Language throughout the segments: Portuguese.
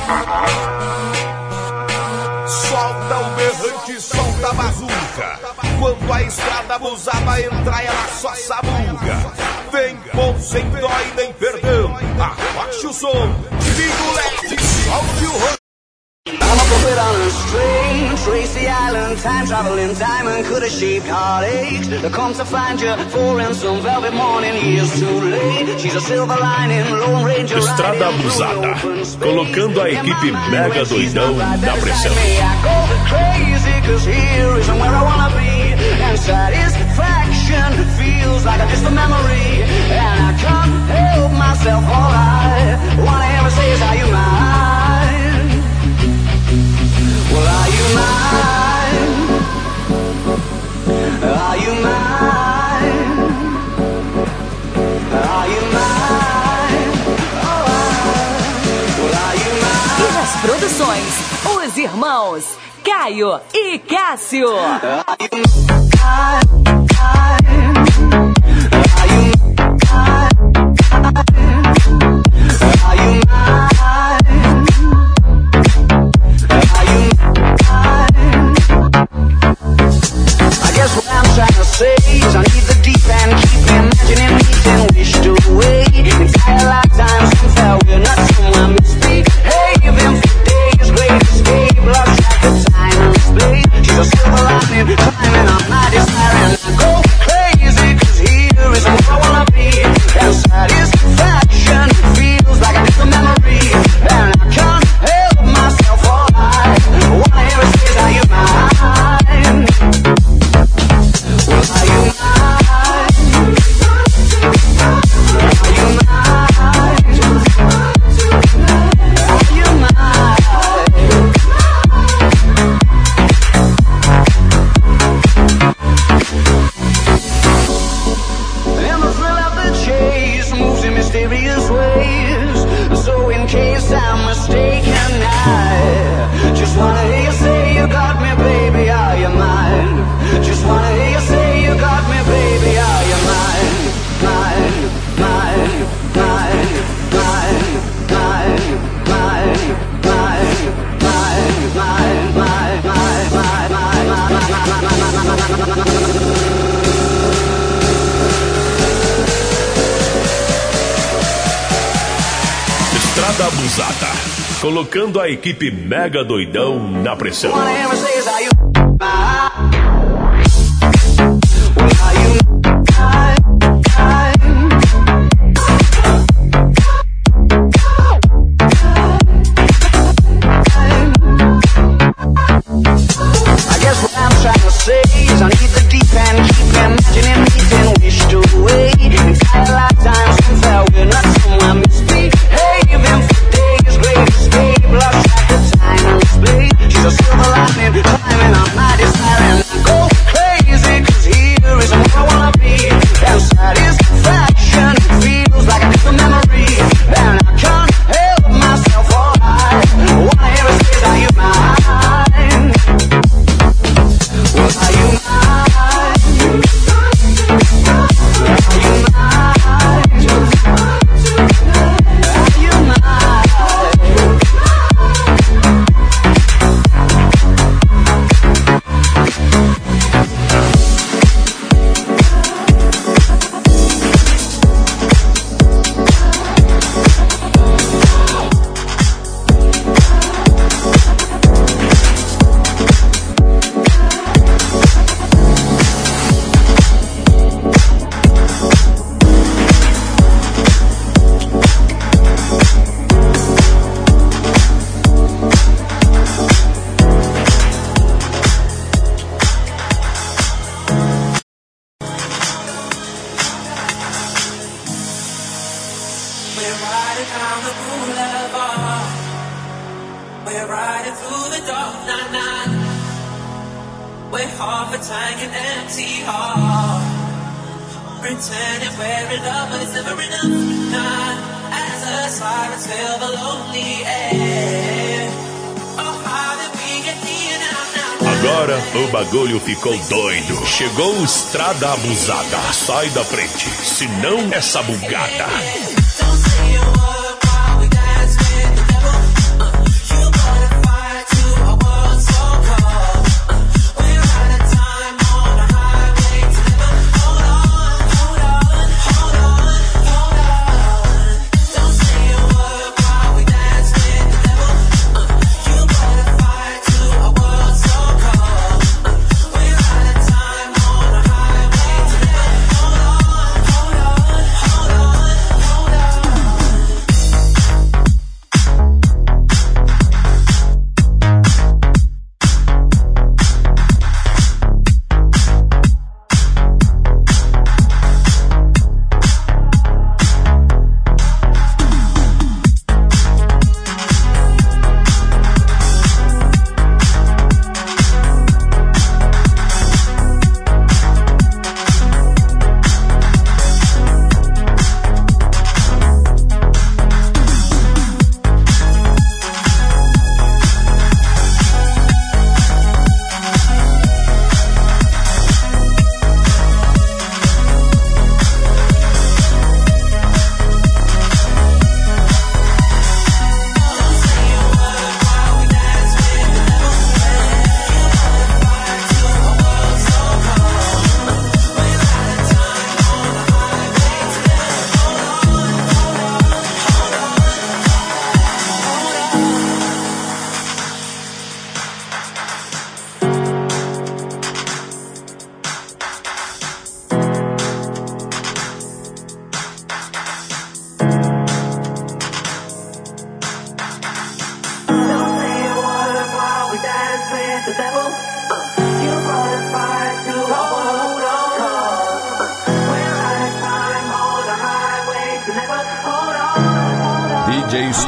Solta o berrante, solta a bazuca. Quando a estrada abusada entra, ela só sabuga. Vem com sem dó e nem perdão. Abaixa o som, liga o LED, solte o rosto. I'm a puppet on a string, Tracy Island, time traveling diamond, could have shaped heartaches. To come to find you, for in some velvet morning, years too late. She's a silver lining, Lone Ranger. Estrada Abusada, colocando a equipe Mega Doidão na pressão. I go crazy, cause here isn't where I wanna be. And satisfaction feels like a distant memory. And I can't help myself, all I wanna ever say is, are you mine? Well, are you mine? Are you mine? Are you mine? Oh, well, are you mine? E nas produções, os irmãos Caio e Cássio. Are you mine? Are you I guess what I'm trying to say is I need the deep end, keep imagining meeting wished away. Entire lifetime since we're not somewhere misbehaving for days, great escape, lost track of time and space. She's a silver lining, climbing on my desire, and I go crazy, cause here isn't where I wanna be. And satisfaction feels like a distant memory, and I can't help myself, all I wanna hear is say, are you mine? Well, are you mine? Are you mine? Are you mine? And the thrill of the chase moves in mysterious ways. So in case I'm mistaken, I just wanna hear you say you got me, baby, are you mine? Just wanna hear you say you got me, baby, are you mine? Mine, mine, mine, mine, mine, mine, mine, mine, mine, mine, Estrada Abusada, colocando a equipe Mega Doidão na pressão. Agora o bagulho ficou doido. Chegou o Estrada Abusada. Sai da frente, senão essa bugada.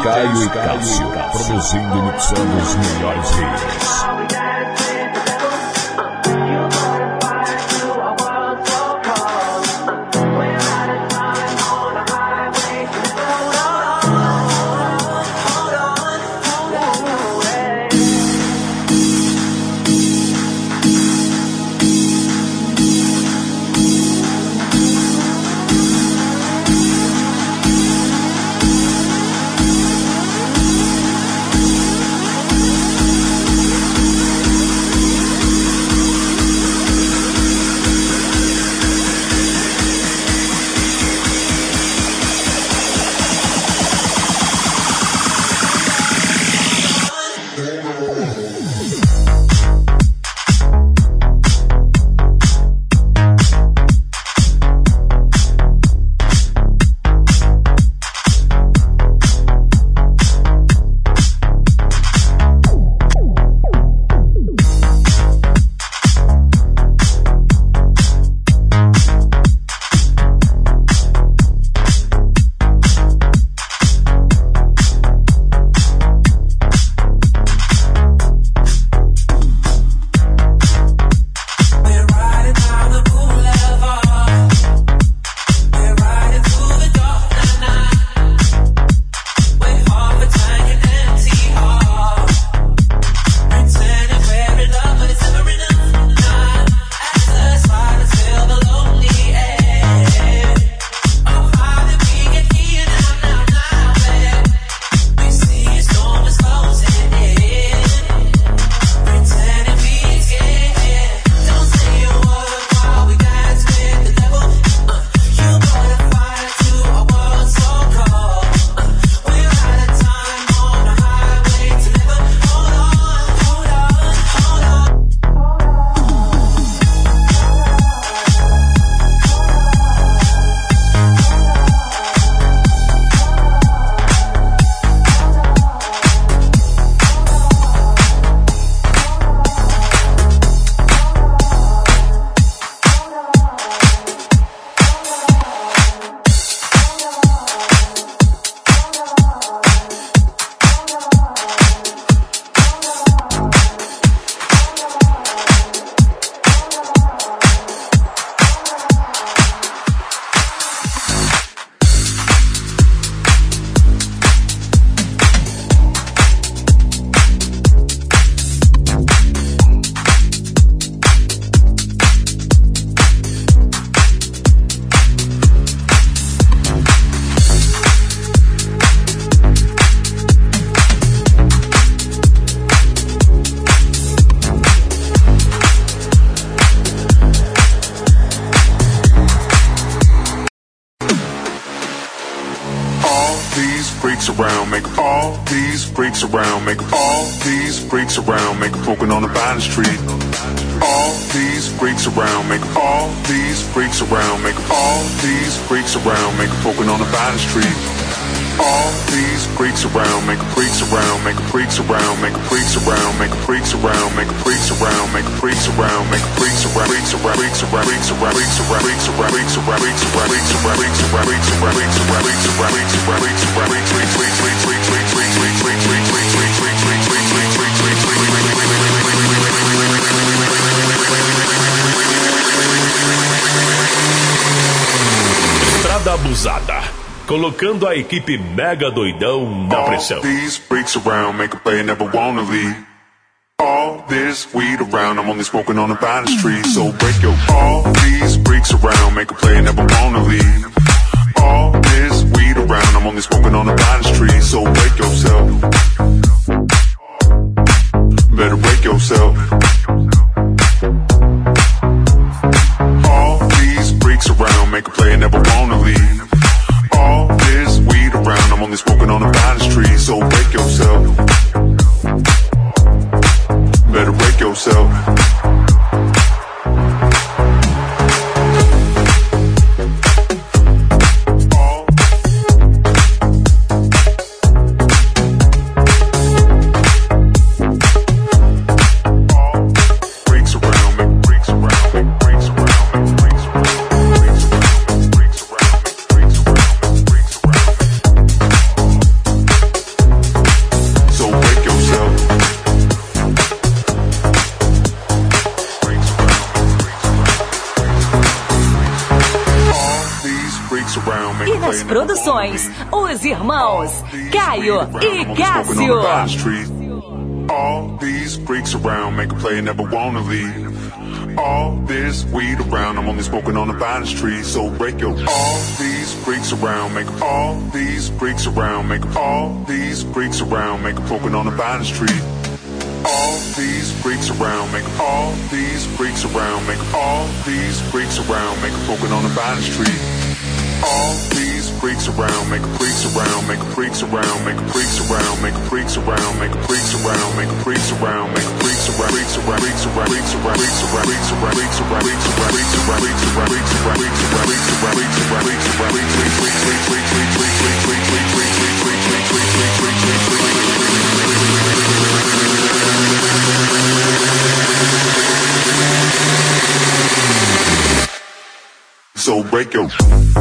Caio e Cássio, produzindo e mixando os melhores hits. Around, make all these freaks around, make them poking on the Vine Street. All these freaks around, make all these freaks around, make all these freaks around, make them poking on the Vine Street. All these freaks around, make freaks around, make freaks around, make freaks around, make freaks around, make freaks around, make freaks around, make freaks around, freaks around, freaks around, freaks around, freaks around, freaks around, freaks around, freaks around, freaks around, freaks around, freaks around, freaks around, freaks around, freaks around, freaks around, freaks Estrada Abusada, colocando a equipe mega doidão na pressão. All these freaks around, make a play, never wanna leave. All this weed around, I'm only smoking on the Vine Street, so break your. All these freaks around, make a play, never wanna leave. All this weed around, I'm only smoking on the Vine Street, so break yourself. Better break yourself. All these freaks around, make a play, never wanna leave. All this weed around, I'm only smoking on the Vine Street, so break yourself. Better break yourself. Produções, os irmãos Caio e Cássio. All these freaks around make a play and never wanna leave. All this weed around, I'm only smoking on the finest tree. So break your. All these freaks around make. All these freaks around make. All these freaks around make a poking on the finest tree. All these freaks around make. All these freaks around make. All these freaks around make a poking on the finest tree. All these freaks around make freaks around make freaks around make freaks around make freaks around make freaks around make freaks around make freaks around freaks around freaks around freaks around freaks around freaks around freaks around freaks around freaks around freaks around freaks around freaks around freaks around freaks around so break your.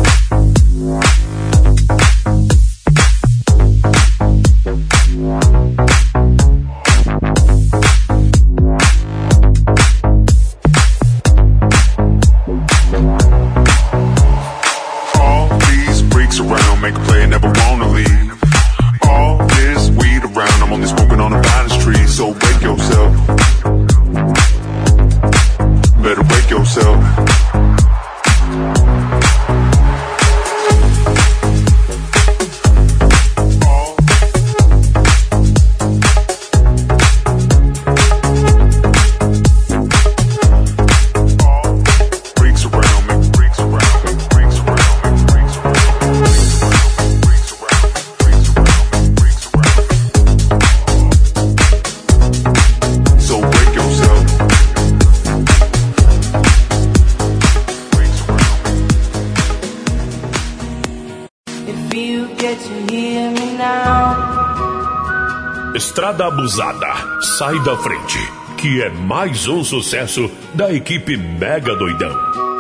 Estrada Abusada, sai da frente, que é mais um sucesso da equipe Mega Doidão.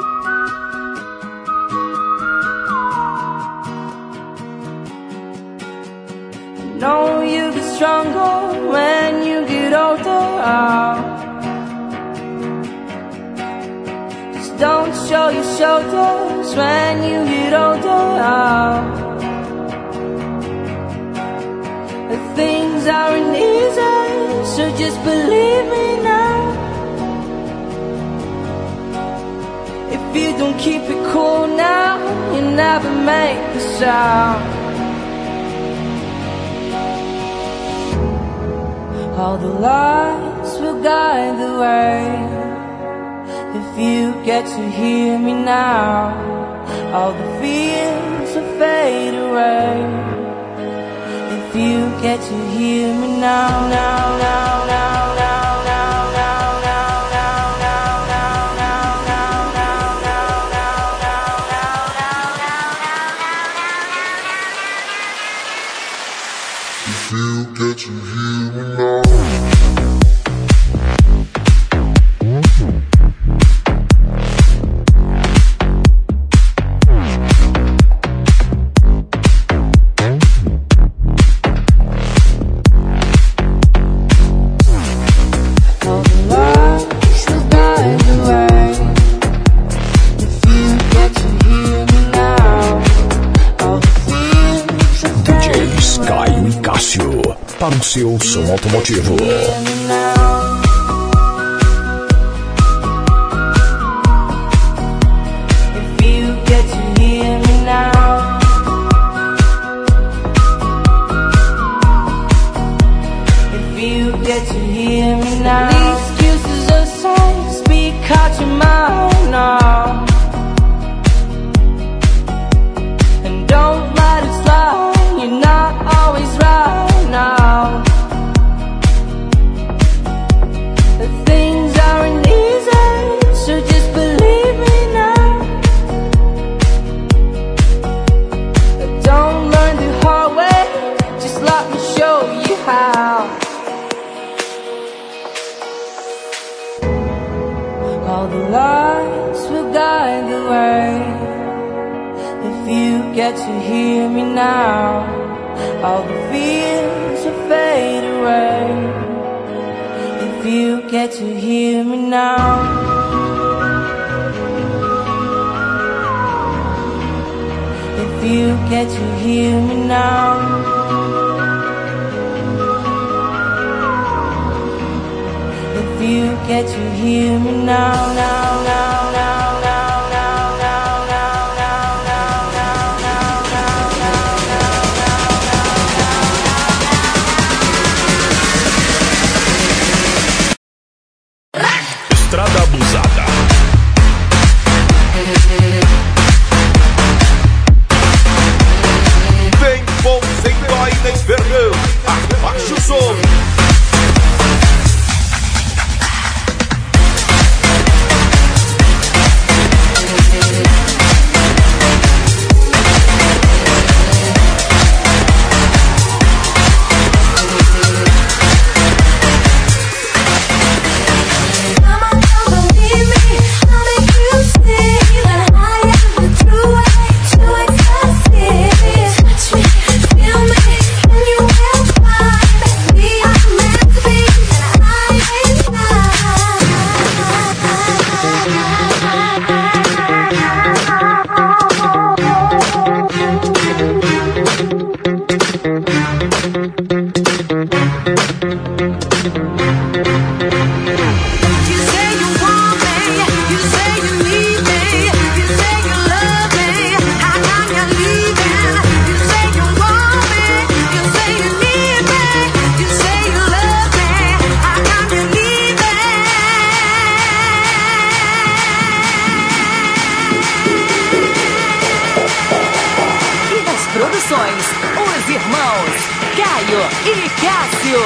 Know you get stronger when you get older. Just don't show your shoulders when you get older. Things aren't easy, so just believe me now. If you don't keep it cool now, you never make the sound. All the lights will guide the way. If you get to hear me now, all the fears will fade away. If you get to hear me now, now, now, now, now, now, now, now, now, now, now, now, now, now, now, now, now, now. If you get to hear me now. Para o seu som automotivo. All the lights will guide the way. If you get to hear me now, all the fears will fade away. If you get to hear me now, if you care to hear me now? If you care to hear me now, now, now, now, now, now, now, now, now, now, now, now, now, now, now. Estrada Abusada. Vem bom, sem dó e nem perdão. Abaixa o som. Os irmãos Caio e Cássio.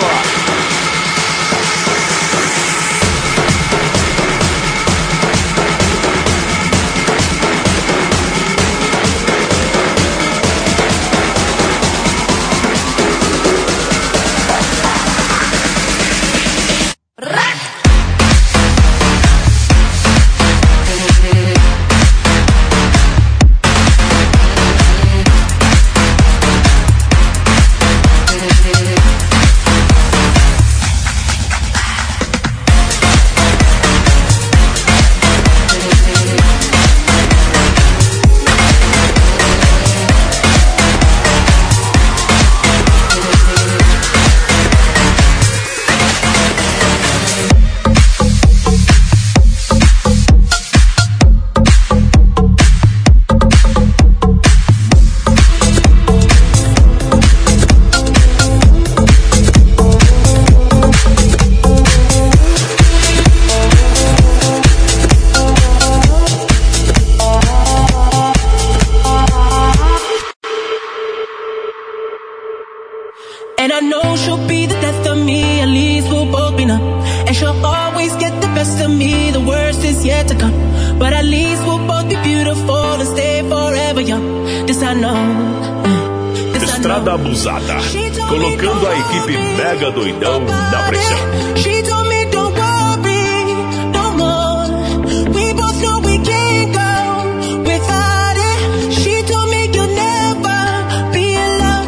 And I know she'll be the death of me, at least we'll both be numb. And she'll always get the best of me, the worst is yet to come. But at least we'll both be beautiful and stay forever young. This I know. Estrada Abusada, colocando a equipe Mega Doidão na pressão. She told me don't worry no more. We both know we can't go without it. She told me you'll never be alone.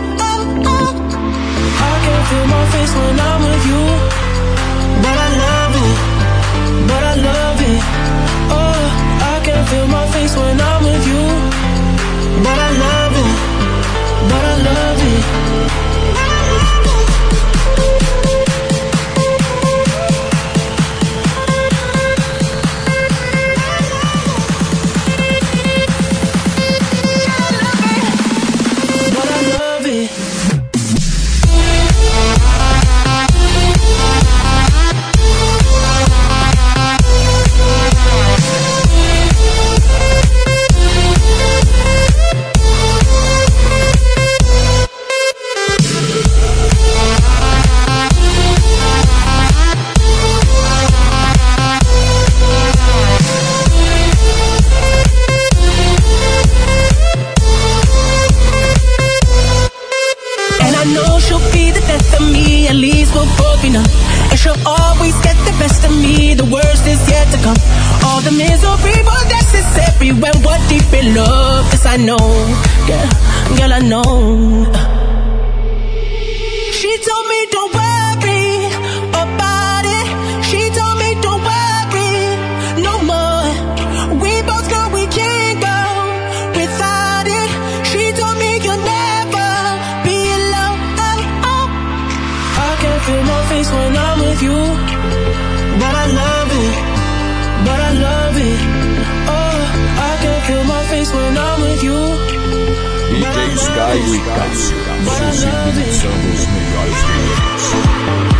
I can feel my face when I'm with you, but I love it, but I love it. Oh, I can feel my face when I'm with you, but I love it, but I love it. And she'll always get the best of me, the worst is yet to come. All the misery was necessary when we're deep in love. Yes, I know, girl, I know. She told me don't worry about it. She told me don't worry no more. We both know we can't go without it. She told but I love it. Oh, I can feel my face when I'm with you. DJs Caio e Cássio, mixando os melhores remixes.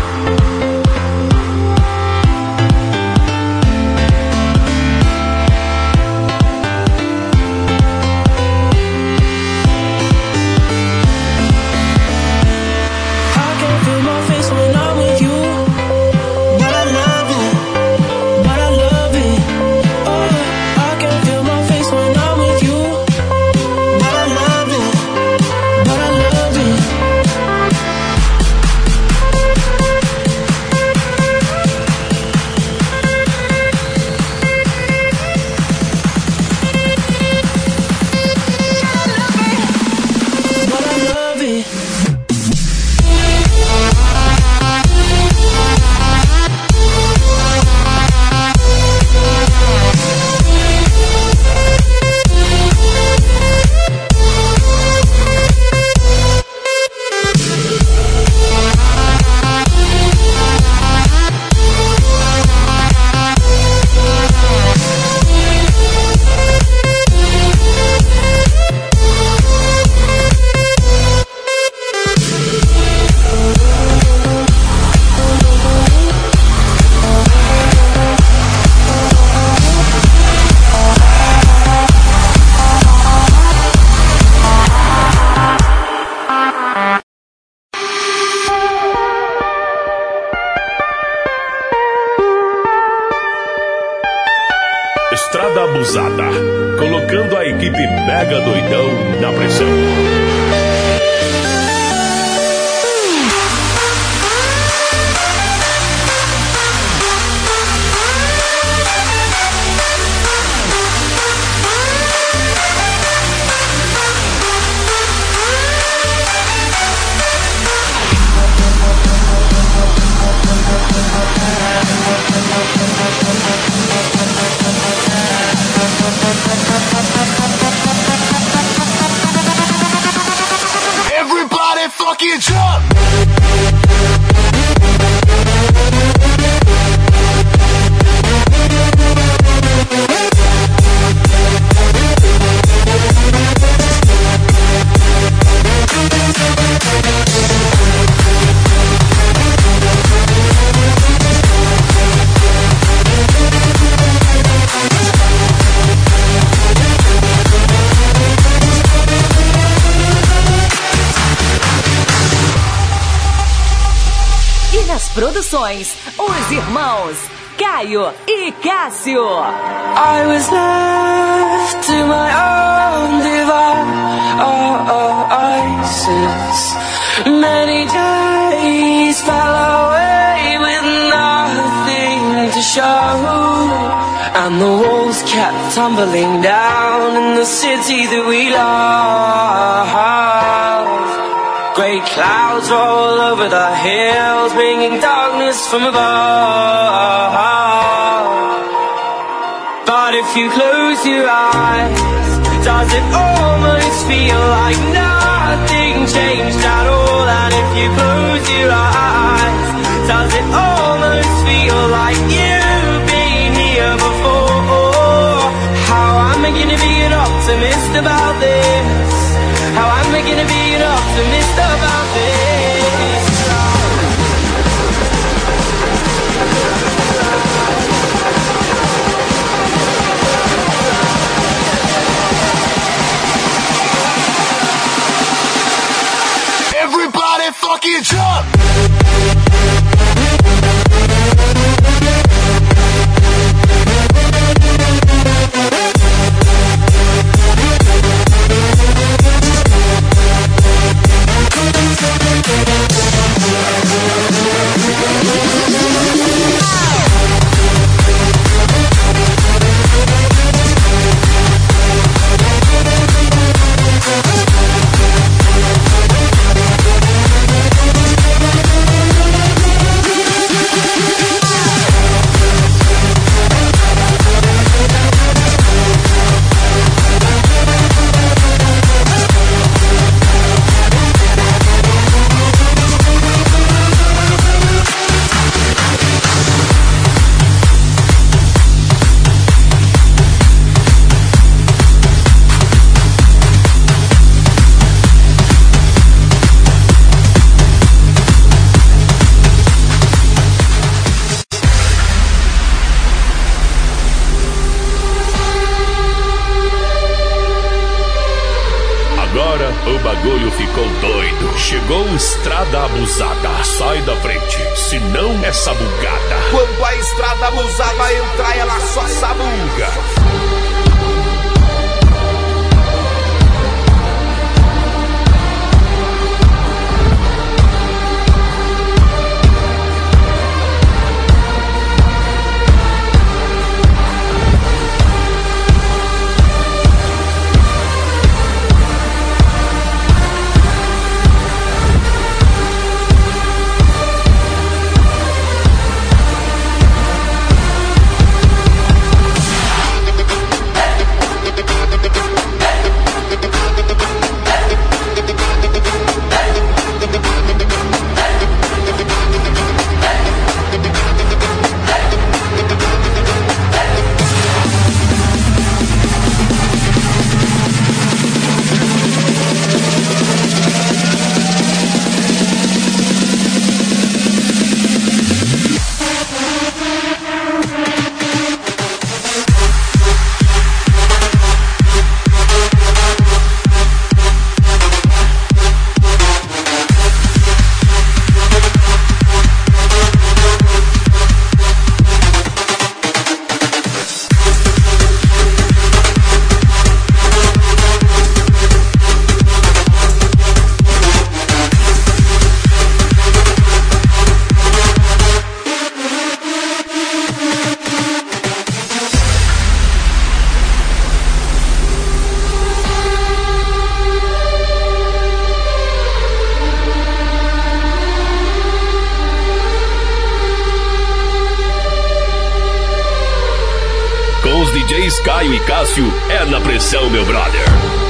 Estrada Abusada, colocando a equipe Mega Doidão na pressão. Everybody fucking jump! Produções, os irmãos Caio e Cássio. I was left to my own devices. Many days fell away with nothing to show, and the walls kept tumbling down in the city that we love. Great clouds roll over the hills, bringing darkness from above. But if you close your eyes, does it almost feel like nothing changed at all? And if you close your eyes, does it almost feel like you've been here before? How am I gonna be an optimist about this? How am I gonna be an optimist about this? Everybody fucking jump! sai da frente, senão é sabugada. Quando a estrada abusada entrar, ela só sabuga. DJs Caio e Cássio é na pressão, meu brother.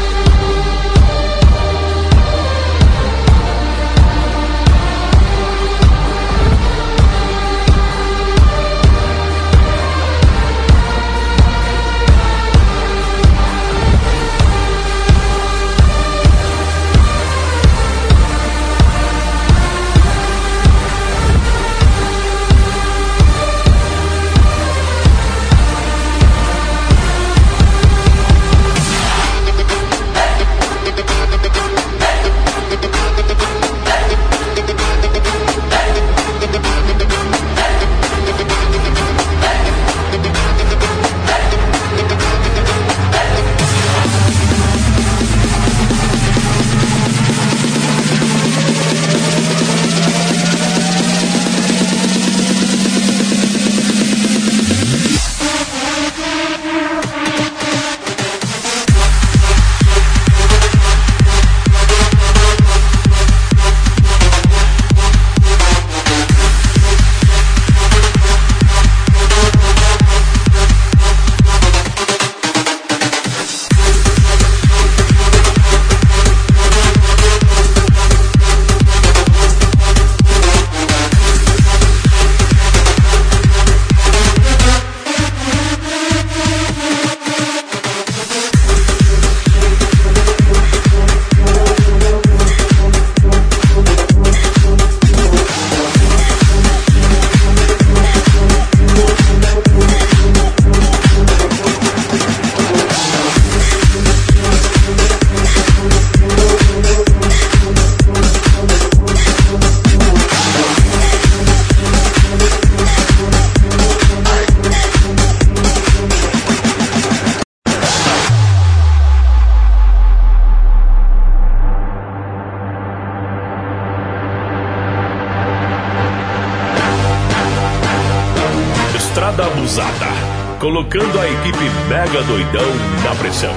Estrada Abusada, colocando a equipe Mega Doidão na pressão.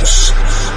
Records.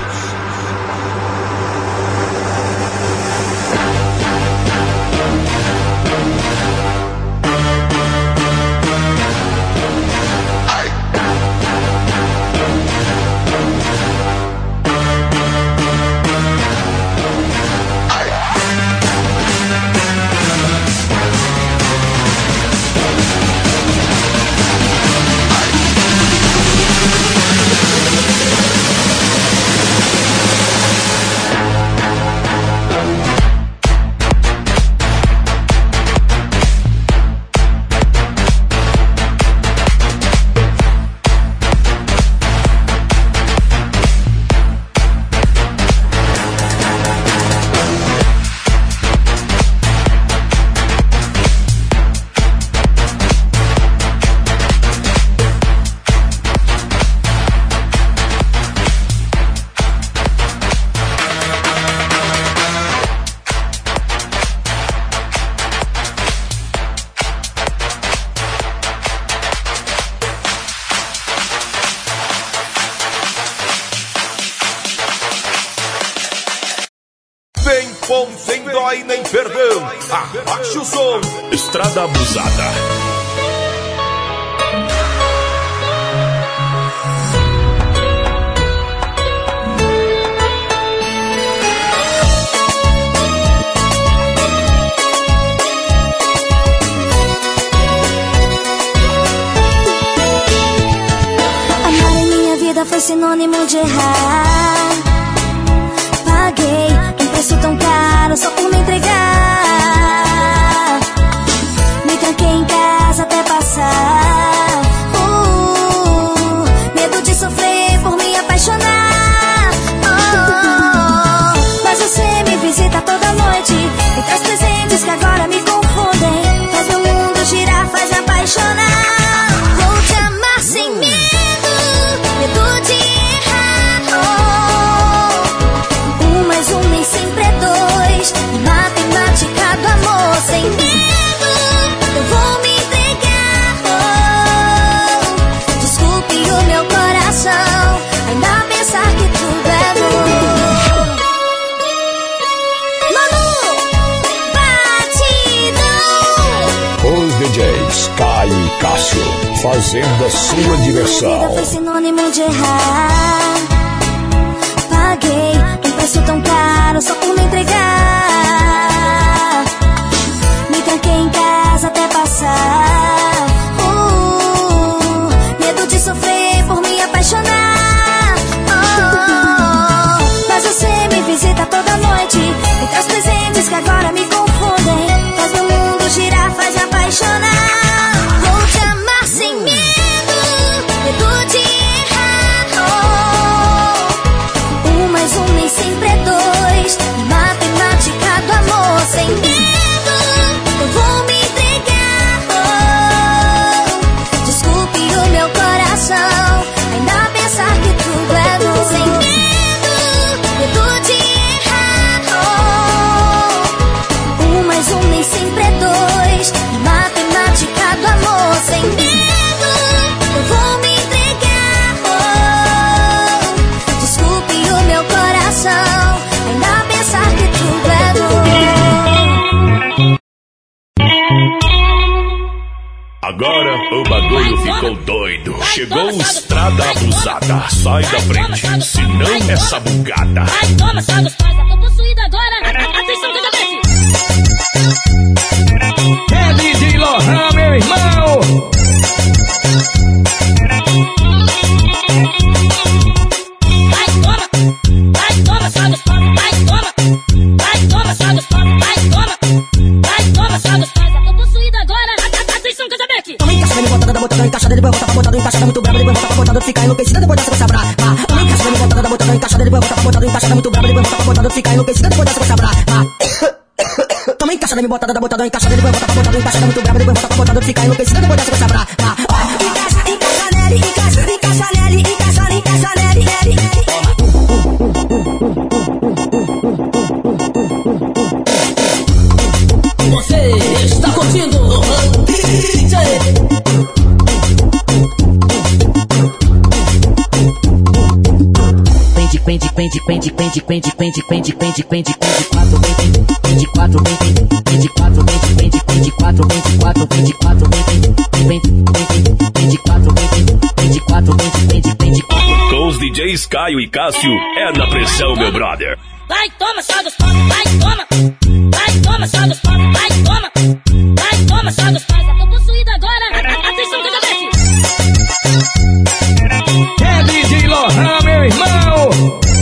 Sem dó e nem perdão, abaixa o som. Estrada Abusada. Amar em minha vida foi sinônimo de errar. Paguei um preço tão caro só por me entregar. Me tranquei em casa até passar. Medo de sofrer por me apaixonar. Mas você me visita toda noite e traz presentes que agora me confundem. Faz meu mundo girar, faz me apaixonar. Vou te amar sem medo, medo de errar. Mais um nem sempre é dois. Matemática do amor sem medo. Eu vou me entregar. Desculpe o meu coração ainda pensar que tudo é bom. Manu, batidão. Os DJs Caio e Cássio fazendo a sua diversão. Minha vida foi sinônimo de errar. Paguei um preço tão caro só por me entregar. Me tranquei em casa até passar. Medo de sofrer por me apaixonar. Mas você me visita toda noite e traz presentes que agora me confundem. Faz meu mundo girar, faz me apaixonar. Vou te amar sem medo, medo de mais um nem sempre é dois. Matemática do amor sem medo. Eu vou me entregar. Desculpe o meu coração ainda pensar que tudo é bom. Sem medo, medo de errar. Mais um nem sempre é dois. Matemática do amor sem medo. Eu vou me entregar. Desculpe o meu coração ainda pensar que tudo é bom. Agora o bagulho ficou doido. Chegou o Estrada Abusada. Sai da frente, senão é sabugada. Ai, toma, sai dos pais, tô possuída agora. Atenção, que é DJ Lohan, meu irmão. Ai, toma, sai dos pais. Ai, toma, sai dos pais. Ai, toma, sai dos pais, tô possuída agora. Atenção, que toma encaixada, me botada, botando encaixada, depois botar pra botada, encaixada muito brava, depois botar pra botada, ficar enlouquecida, depois dessa coisa brava. Toma encaixada, me botada, botando encaixada, depois botar pra botada, encaixada muito brava, depois botar pra botada, ficar enlouquecida, depois dessa coisa brava. Toma encaixada, me botada, botando encaixada, depois botar pra botada, encaixada muito brava, depois botar pra botada, ficar enlouquecida, depois dessa coisa brava. Encaixa nele, encaixa nele, encaixa nele, nele. Você está curtindo DJ. Vem Com os DJs Caio e Cássio, é na pressão, meu brother. Vai, toma, só dos pop, vai, toma. Vai, toma, só dos pop, vai, toma. Vai, toma, só dos pop. Tô possuído agora, atenção, que eu é DJ Lohan, meu irmão.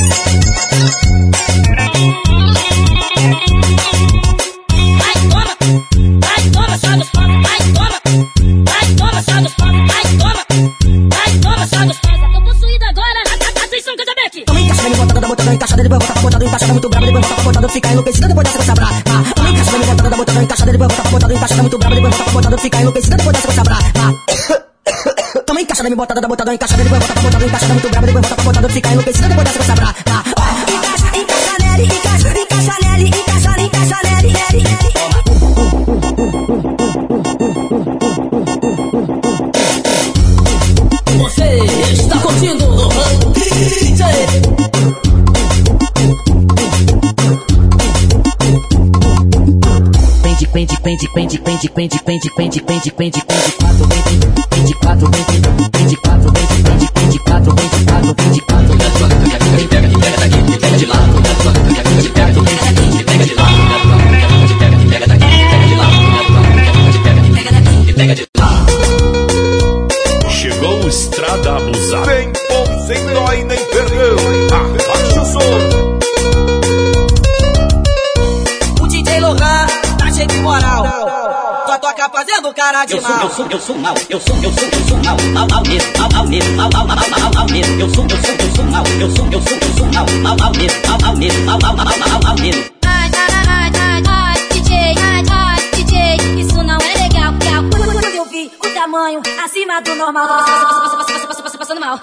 Vai, toma, só dos pop, vai, toma. Vai, toma, só dos pop, vai, toma. Vai, toma, só dos pop. Tô possuído agora, atenção, que eu toma encaixada, me botando, encaixada, depois volta pra botando, encaixada muito brava, depois volta pra botando, fica enlouquecida, depois dessa você brava. Toma encaixada, me botando, encaixada, depois volta pra botando, encaixada muito brava, depois volta pra botando, fica enlouquecida, depois dessa você brava. Toma encaixada, me botando, encaixada, depois volta pra botando, encaixada muito brava, depois volta pra botando, fica enlouquecida, depois dessa você brava. Encaixa nele, encaixa nele, encaixa nele, nele. Você está curtindo Chegou Estrada Abusada. Vem bom, sem dó e nem perdão. Abaixa o som. O DJ Lohan tá cheio de moral. Só toca fazendo cara de mal. Eu sou mal mesmo, mal mesmo, mal mesmo. Eu sou mal mesmo, mal mesmo. DJ, isso não é legal. Quando eu vi o tamanho acima do normal, tô passando mal.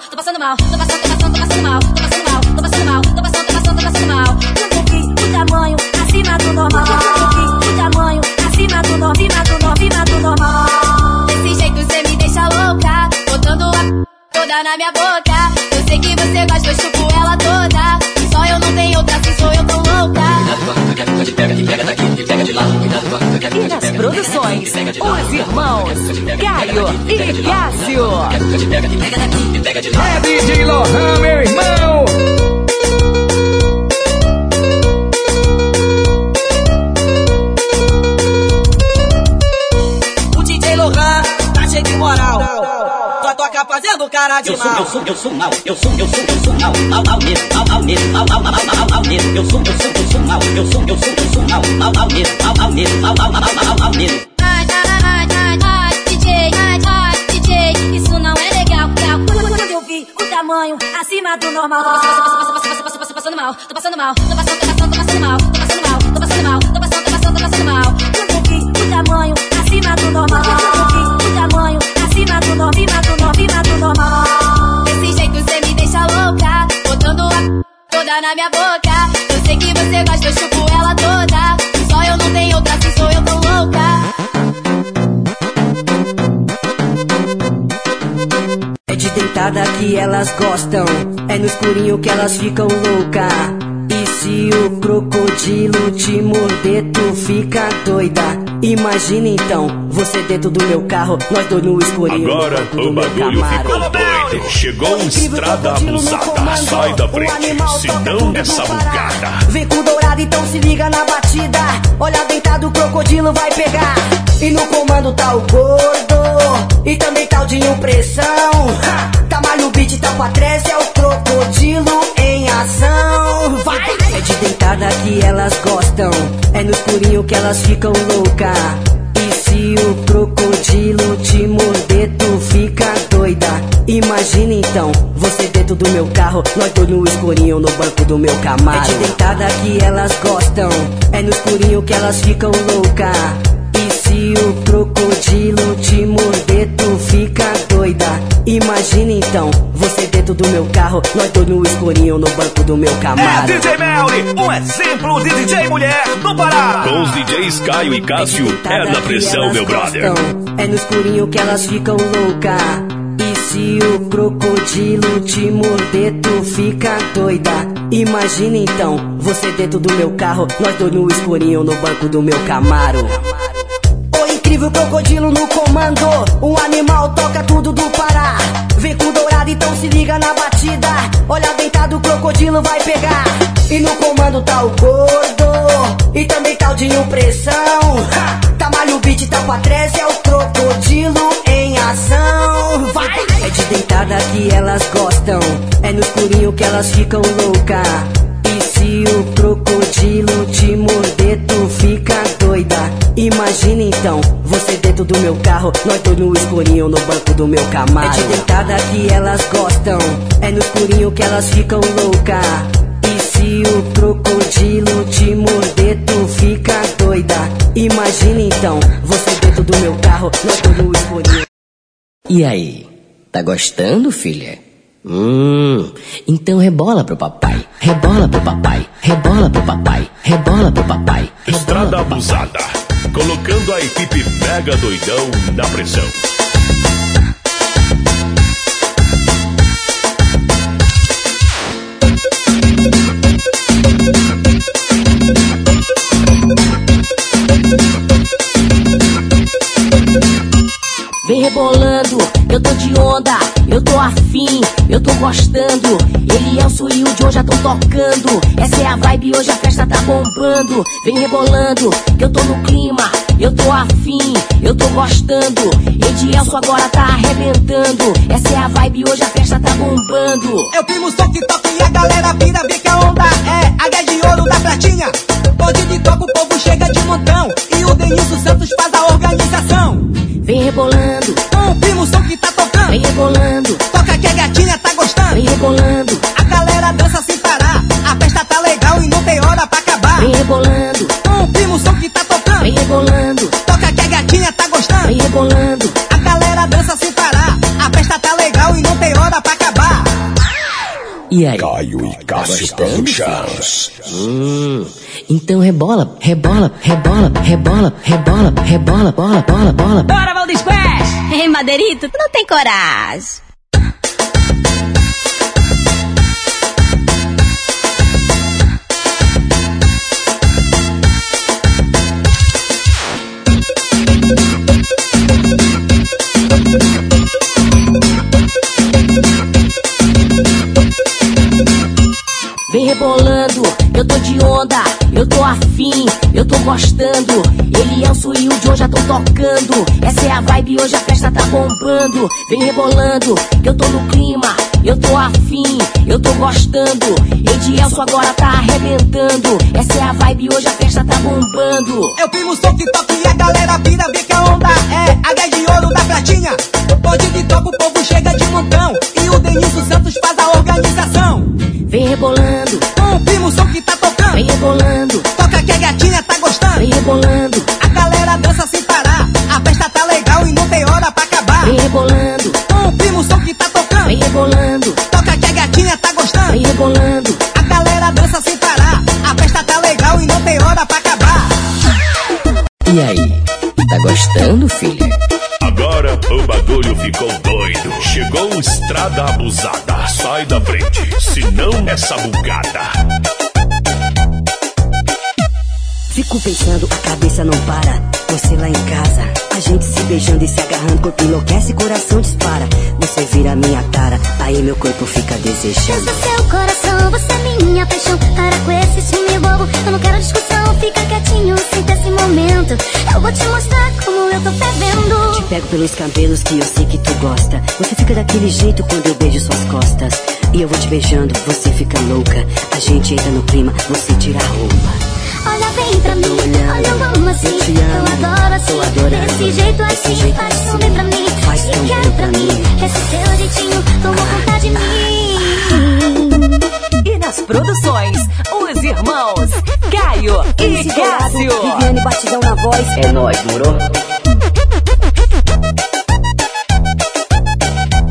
Quando eu vi o tamanho acima do normal, acima do normal. Desse jeito cê me deixa louca, botando a toda na minha boca. Eu sei que você gosta, eu chupo ela toda. Só eu não tenho outra, se sou eu tão louca. E nas produções, os irmãos Caio e Cássio. É DJ Lohan, meu irmão. O DJ Lohan tá cheio de moral. Só toca fazendo cara de mal. Eu sou mal mesmo, mal mesmo. Eu sou mal mesmo. DJ, isso não é legal. Quando eu vi o tamanho acima do normal, tô passando mal. Quando eu vi o tamanho acima do normal, acima do normal. Desse jeito cê me deixa louca, botando a toda na minha boca. Eu sei que você gosta, eu chupo ela toda. Só eu não tenho outra, se sou eu tão louca. É de deitada que elas gostam, é no escurinho que elas ficam louca. E se o crocodilo te morder, tu fica doida. Imagina então, você dentro do meu carro, nós dois no escurinho. Agora o bagulho ficou doido. Chegou Estrada Abusada. Sai da frente, senão é sabugada. Vem com dourado, então se liga na batida. Olha deitado, o crocodilo vai pegar. E no comando tá o gordo, e também tá o de impressão. Tá malho o beat, tá pra trás, é o crocodilo em ação. Vai! É de deitada que elas gostam, é no escurinho que elas ficam louca. E se o crocodilo te morder, tu fica doida. Imagina então, você dentro do meu carro, nós dois no escurinho no banco do meu Camaro. É de deitada que elas gostam, é no escurinho que elas ficam louca. E se o crocodilo te morder, tu fica doida. Imagina então, você dentro do meu carro, nós dois no escurinho no banco do meu Camaro. É DJ Melly, um exemplo de DJ mulher do Pará. Com os DJs Caio e Cássio, é na pressão, meu brother. É no escurinho que elas ficam louca. E se se o crocodilo te morder, tu fica doida. Imagina então, você dentro do meu carro, nós dois no escurinho no banco do meu Camaro. O incrível crocodilo no comando, um animal toca tudo do Pará. Vem com dourado, então se liga na batida. Olha deitado, o crocodilo vai pegar. E no comando tá o gordo, e também tá o de impressão. Tamalho o beat, tá pra trás, é o crocodilo em ação. Vai! É de deitada que elas gostam, é no escurinho que elas ficam loucas. E se o crocodilo te morder, tu fica doida. Imagina então, você dentro do meu carro, nós dois no escurinho no banco do meu Camaro. É de deitada que elas gostam, é no escurinho que elas ficam loucas. E se o crocodilo te morder, tu fica doida. Imagina então, você dentro do meu carro, nós dois no escurinho. E aí, tá gostando, filha? Então rebola pro papai, rebola pro papai, rebola pro papai, rebola pro papai. Estrada Abusada, colocando a equipe mega doidão na pressão. Vem rebolando, eu tô de onda, eu tô afim, eu tô gostando. Ele é o Sul e o John já tão tocando. Essa é a vibe, hoje a festa tá bombando. Vem rebolando, que eu tô no clima, eu tô afim, eu tô gostando. Edielson agora tá arrebentando. Essa é a vibe, hoje a festa tá bombando. Eu primo som que toca e a galera vira, vê que a onda é águia de ouro da pratinha. Pode de toca, o povo chega de montão, e o Denilson Santos faz a organização. Vem rebolando, o primo som que tá tocando. Vem rebolando, toca que a gatinha tá gostando. Vem rebolando, a galera dança sem parar. A festa tá legal e não tem hora pra acabar. Vem rebolando, o primo som que tá tocando. Vem rebolando, toca que a gatinha tá gostando. Vem rebolando, a galera dança sem parar. A festa tá legal e não tem hora pra acabar. E aí, Caio e Cássio Carruchas. Então rebola, rebola, rebola, rebola, rebola, rebola, bola, bola, bola. Bora, Valdir Squash! Ei, Madeirito, tu não tem coragem. Vem rebolando, eu tô de onda, eu tô afim, eu tô gostando. Ele é o Sul e o John já tão tocando. Essa é a vibe, hoje a festa tá bombando. Vem rebolando, que eu tô no clima, eu tô afim, eu tô gostando. Edielson agora tá arrebentando. Essa é a vibe, hoje a festa tá bombando. Eu primo som que toca e a galera vira, vê que a onda é águia de ouro da pratinha. Pode de toca, o povo chega de montão, e o Denilson Santos faz a organização. Vem rebolando, o primo som que tá tocando. Vem rebolando, toca que a gatinha tá gostando. Vem rebolando, a galera dança sem parar. A festa tá legal e não tem hora pra acabar. Vem rebolando, o primo som que tá tocando. Vem rebolando, toca que a gatinha tá gostando. Vem rebolando, a galera dança sem parar. A festa tá legal e não tem hora pra acabar. E aí, tá gostando, filha? Agora o bagulho ficou doido. Chegou Estrada Abusada. Sai da frente, senão essa bugada. Fico pensando, a cabeça não para. Você lá em casa, a gente se beijando e se agarrando. Corpo enlouquece, coração dispara. Você vira minha tara, aí meu corpo fica desejando. Eu sou seu coração, você é minha paixão. Para com esse ciúme bobo, eu não quero discussão. Fica quietinho, sinta esse momento. Eu vou te mostrar como eu tô fervendo. Te pego pelos cabelos que eu sei que tu gosta. Você fica daquele jeito quando eu beijo suas costas. E eu vou te beijando, você fica louca. A gente entra no clima, você tira a roupa. Olha bem pra mim, olha eu amo assim. Eu adoro assim, desse jeito assim. Faz tão bem pra mim, e quero pra mim. Esse seu jeitinho tomou conta de mim. E nas produções, os irmãos Caio e Cássio. Viviane Batidão na voz. É nóis, moro?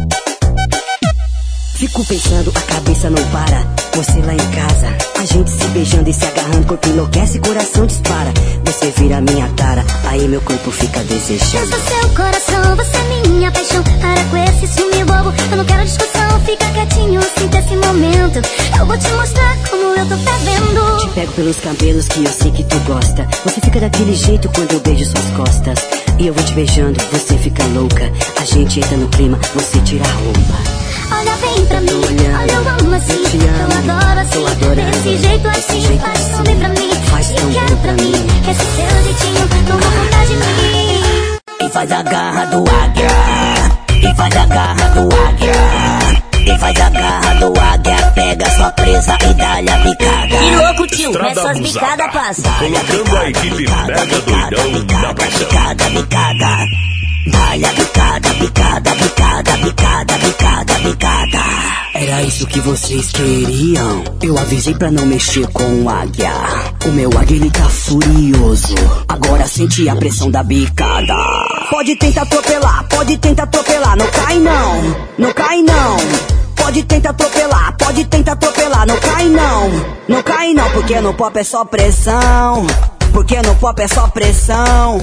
Fico pensando, a cabeça não para. Você lá em casa, a gente se beijando e se agarrando, corpo enlouquece, coração dispara. Você vira minha tara, aí meu corpo fica desejando. Eu sou seu coração, você é minha paixão. Para com esse ciúme bobo, eu não quero discussão. Fica quietinho, sinta esse momento. Eu vou te mostrar como eu tô fervendo. Te pego pelos cabelos que eu sei que tu gosta. Você fica daquele jeito quando eu beijo suas costas. E eu vou te beijando, você fica louca. A gente entra no clima, você tira a roupa. Olha bem pra mim, olha eu amo assim, eu adoro assim, desse jeito assim, faz tão bem pra mim, eu quero pra mim, que esse seu jeitinho não vou contar de mim. E faz a garra do águia, e faz a garra do águia, e faz a garra do águia, pega sua presa e dá-lhe a picada. Que louco, tio, essas bicadas passa. Colocando a equipe mega doidão na pressão. Picada, picada. Dá-lhe a picada, picada, picada, picada, picada, picada. Era isso que vocês queriam. Eu avisei pra não mexer com o águia. O meu águia ele tá furioso. Agora sente a pressão da bicada. Pode tentar atropelar, pode tentar atropelar. Não cai não, não cai não. Pode tentar atropelar, pode tentar atropelar. Não cai não, não cai não. Porque no pop é só pressão. Porque no pop é só pressão.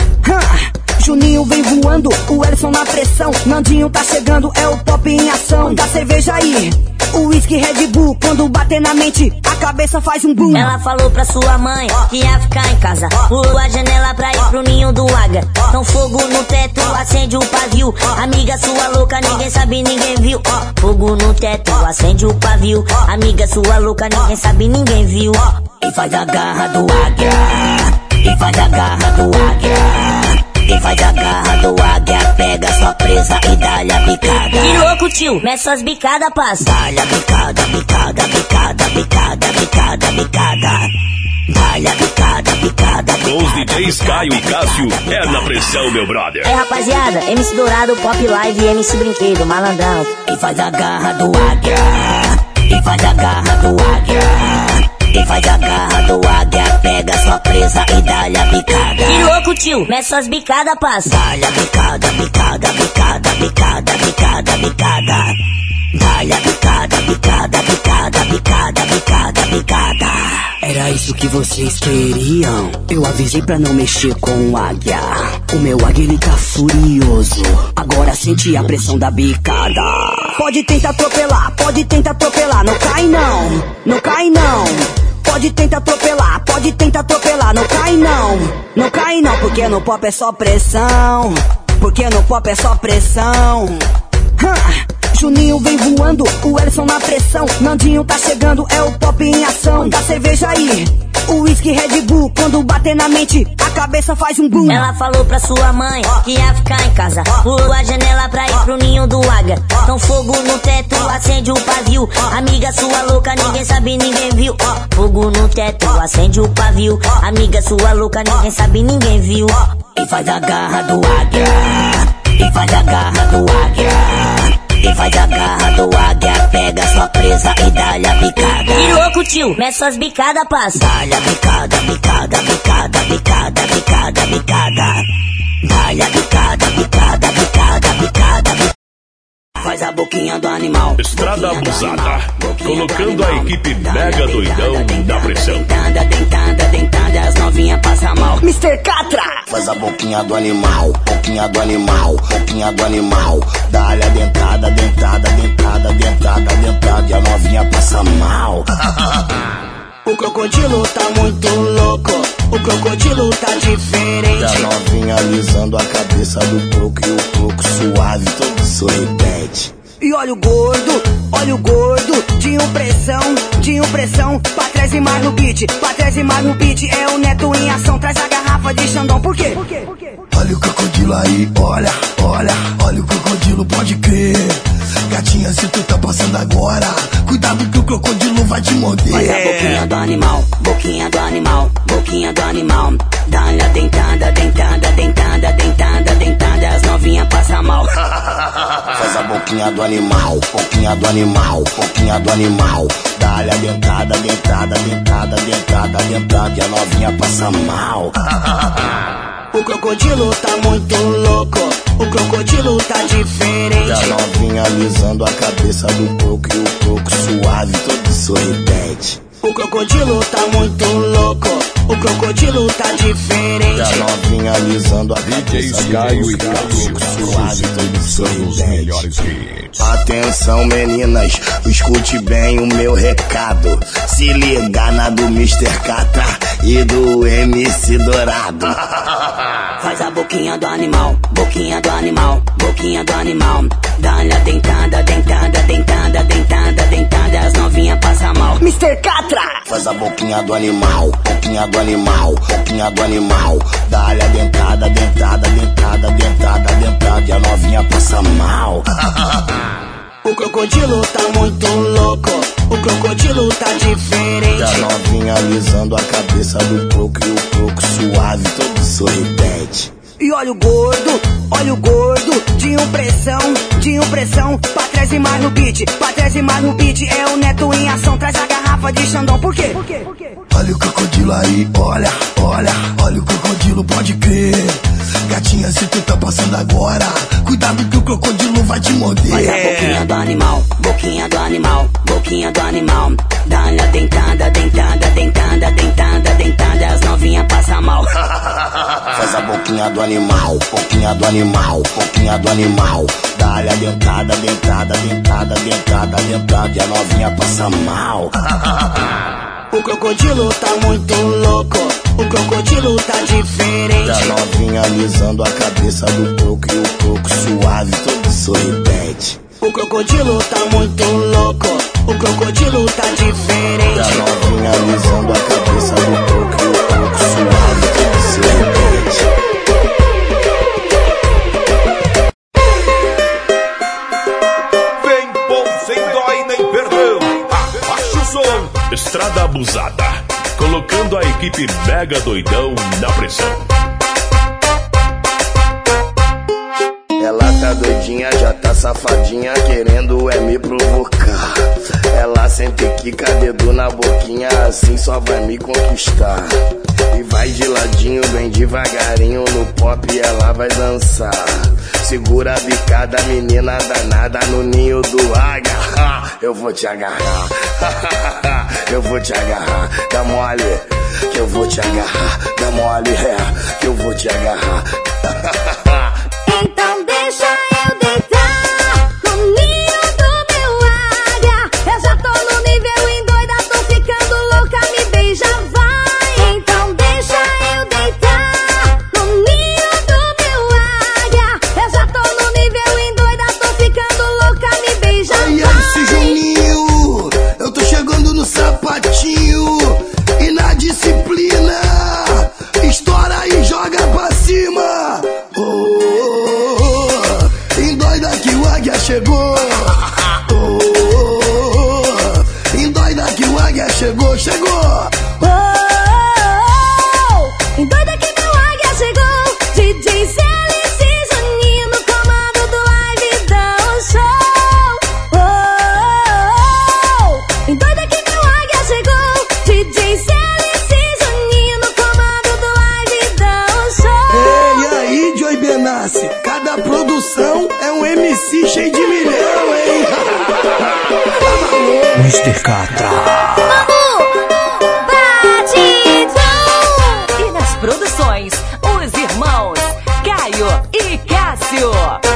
Juninho vem voando, o Ellison na pressão. Nandinho tá chegando, é o pop em ação. Da cerveja aí, o whisky Red Bull. Quando bater na mente, a cabeça faz um boom. Ela falou pra sua mãe que ia ficar em casa. Pulou a janela pra ir pro ninho do águia. Então fogo no teto, acende o pavio. Amiga sua louca, ninguém sabe, ninguém viu. Fogo no teto, acende o pavio. Amiga sua louca, ninguém sabe, ninguém viu. E faz a garra do águia, e faz a garra do águia, e faz a garra do águia, pega sua presa e dá-lhe a picada. Que louco, tio, mete suas bicadas, passa. Dá-lhe a picada, picada, picada, picada, picada, picada. Dá-lhe a picada, picada, picada. Com os DJs Caio e Cássio, é na pressão, meu brother. É, rapaziada, MC Dourado, Pop Live e MC Brinquedo, malandrão. E faz a garra do águia, e faz a garra do águia, e faz a garra do águia, pega sua presa e dá-lhe a picada. Que louco, tio, mete suas bicadas, passa. Dá-lhe a picada, picada, picada, picada, picada, picada. Dá-lhe a picada, picada, picada, picada, picada, picada. Era isso que vocês queriam. Eu avisei pra não mexer com o águia. O meu águia ele tá furioso. Agora sente a pressão da bicada. Pode tentar atropelar, pode tentar atropelar. Não cai não, não cai não. Pode tentar atropelar, pode tentar atropelar. Não cai não, não cai não. Porque no pop é só pressão. Porque no pop é só pressão. Juninho vem voando, o Ellison na pressão. Nandinho tá chegando, é o pop em ação. Da cerveja aí, o whisky Red Bull. Quando bater na mente, a cabeça faz um boom. Ela falou pra sua mãe que ia ficar em casa. Pulou a janela pra ir pro ninho do águia. Então fogo no teto, acende o pavio. Amiga sua louca, ninguém sabe, ninguém viu. Fogo no teto, acende o pavio. Amiga sua louca, ninguém sabe, ninguém viu. E faz a garra do águia, e faz a garra do águia, e faz a garra do águia, pega sua presa e dá-lhe a picada. Que louco, tio, mete suas bicadas, passa. Dá-lhe a picada, picada, picada, picada, picada, picada. Dá-lhe a picada, picada, picada, picada, picada. Faz a boquinha do animal. Estrada abusada, colocando a equipe mega doidão na pressão. Dentada, dentada, dentada, as novinhas passam mal. Mr. Catra. Faz a boquinha do animal, boquinha do animal, boquinha do animal. Dá-lhe a dentada, dentada, dentada, dentada, dentada, e a novinha passa mal. O crocodilo tá muito louco, o crocodilo tá diferente. E a novinha alisando a cabeça do croco, e o croco suave, todo sorridente. E olha o gordo, de impressão, pra trás e mais no beat, pra trás e mais no beat, é o Neto em ação, traz a garrafa de Xandão, por quê? Olha o crocodilo aí, olha, olha, olha o crocodilo, pode crer. Gatinha, se tu tá passando agora, cuidado que o crocodilo vai te morder. Faz a boquinha do animal, boquinha do animal, boquinha do animal. Dá-lhe a dentada, dentada, dentada, dentada, dentada, as novinhas passam mal. Faz a boquinha do animal, boquinha do animal, boquinha do animal. Dá-lhe a dentada, dentada, dentada, dentada, dentada, e a novinha passa mal. O crocodilo tá muito louco, o crocodilo tá diferente. E a novinha alisando a cabeça do croco, e o croco suave, todo sorridente. O crocodilo tá muito louco, o crocodilo tá diferente. E a novinha alisando a DJs Caio e Cássio, suave, todo os melhores hits. Atenção meninas, escute bem o meu recado. Se liga na do Mr. Catra e do MC Dourado. Faz a boquinha do animal, boquinha do animal, boquinha do animal. Dá-lhe a dentada, dentada, dentada, dentada, dentada. As novinhas passam mal. Mr. Catra! Faz a boquinha do animal, boquinha do animal, boquinha do animal. Dá-lhe a dentada, dentada, dentada, dentada, dentada. E a novinha passa mal. O crocodilo tá muito louco, o crocodilo tá diferente. E a novinha alisando a cabeça do croco e o croco suave, todo sorridente. E olha o gordo, de impressão, pra trás e mais no beat, pra trás e mais no beat, é o Neto em ação, traz a garrafa de Xandão, por quê? Olha o crocodilo aí, olha o crocodilo, pode crer. Gatinha, se tu tá passando agora, cuidado que o crocodilo vai te morder. Faz a boquinha do animal, boquinha do animal, boquinha do animal. Dá-lhe a dentada, dentada, dentada, dentada, dentada. As novinhas passam mal. Faz a boquinha do animal, boquinha do animal, boquinha do animal. Dá-lhe a dentada, dentada, dentada, dentada, dentada. E a novinha passa mal. O crocodilo tá muito louco, o crocodilo tá diferente. E a novinha alisando a cabeça do croco e o croco suave, todo sorridente. O crocodilo tá muito louco, o crocodilo tá diferente. E a novinha alisando a cabeça do croco e o croco suave, todo sorridente. Vem bom, sem dó e nem perdão. Abaixa o som. Estrada Abusada, colocando a equipe Mega Doidão na pressão. Ela tá doidinha, já tá safadinha, querendo me provocar. Ela sempre quica dedo na boquinha, assim só vai me conquistar. E vai de ladinho, bem devagarinho, no pop ela vai dançar. Segura a bicada, menina danada, no ninho do águia. Eu vou te agarrar, eu vou te agarrar. Dá mole, que eu vou te agarrar. Dá mole, que eu vou te agarrar. Então deixa eu deitar no ninho do meu águia. Eu já tô no nível endoida, tô ficando louca, me beija, vai. Então deixa eu deitar no ninho do meu águia. Eu já tô no nível endoida, tô ficando louca, me beija, vai. Ai, esse Juninho, eu tô chegando no sapatinho e na disciplina. Estoura e joga pra cima. Endoida que o águia chegou. Endoida que o águia chegou, chegou. Endoida que meu águia chegou. DJ CLC Juninho no comando do live dá um show. Endoida que meu águia chegou. DJ CLC Juninho no comando do live dá um show. E aí, Joey Benassi, cada produção é um MC cheio de milhão, hein? Mr. Catra. E nas produções, os irmãos Caio e Cássio.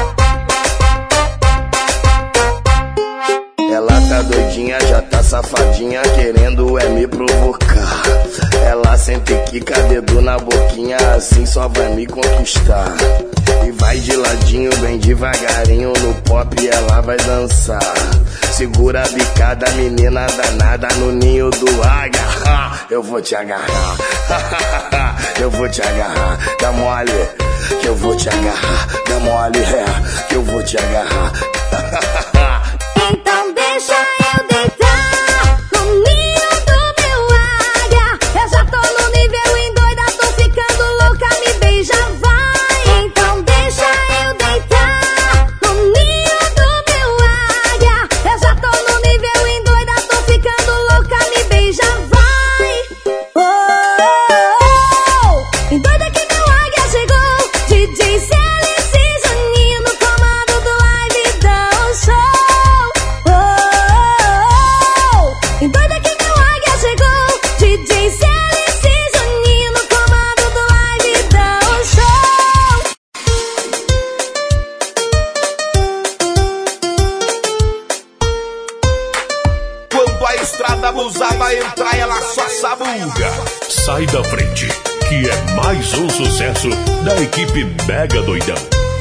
Ela tá doidinha, já tá safadinha, querendo me provocar. Ela sempre quica dedo na boquinha, assim só vai me conquistar. E vai de ladinho, bem devagarinho, no pop ela vai dançar. Segura a bicada, menina danada, no ninho do águia. Eu vou te agarrar, eu vou te agarrar. Dá mole, que eu vou te agarrar. Dá mole, que eu vou te agarrar. Então deixa eu deitar no ninho do meu águia. Eu já tô no nível endoida, tô ficando louca, me beija, vai. Então deixa eu deitar no ninho do meu águia. Eu já tô no nível endoida, tô ficando louca, me beija, vai. Endoida que meu águia chegou. DJ CLC Juninho no comando do live dá um show. entrar, ela só sabuga. Sai da frente, que é mais um sucesso da equipe Mega Doidão.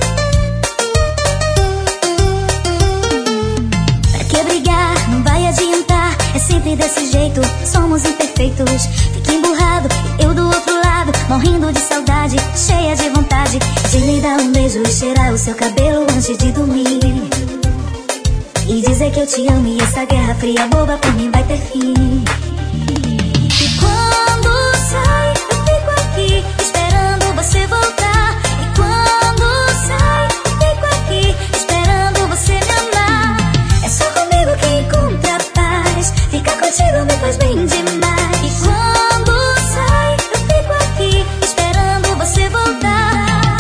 Pra que brigar? Não vai adiantar. É sempre desse jeito, somos imperfeitos. Fica emburrado, eu do outro lado, morrendo de saudade, cheia de vontade de lhe dar um beijo e cheirar o seu cabelo antes de dormir. E dizer que eu te amo e essa guerra fria boba por mim vai ter fim. E quando sai, eu fico aqui esperando você voltar. E quando sai, eu fico aqui esperando você me amar. É só comigo que encontra paz. Ficar contigo me faz bem demais. E quando sai, eu fico aqui esperando você voltar.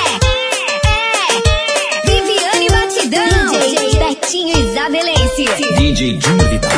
Viviane Batidão, DJ Betinho Isabelense, DJ Júnior Vital.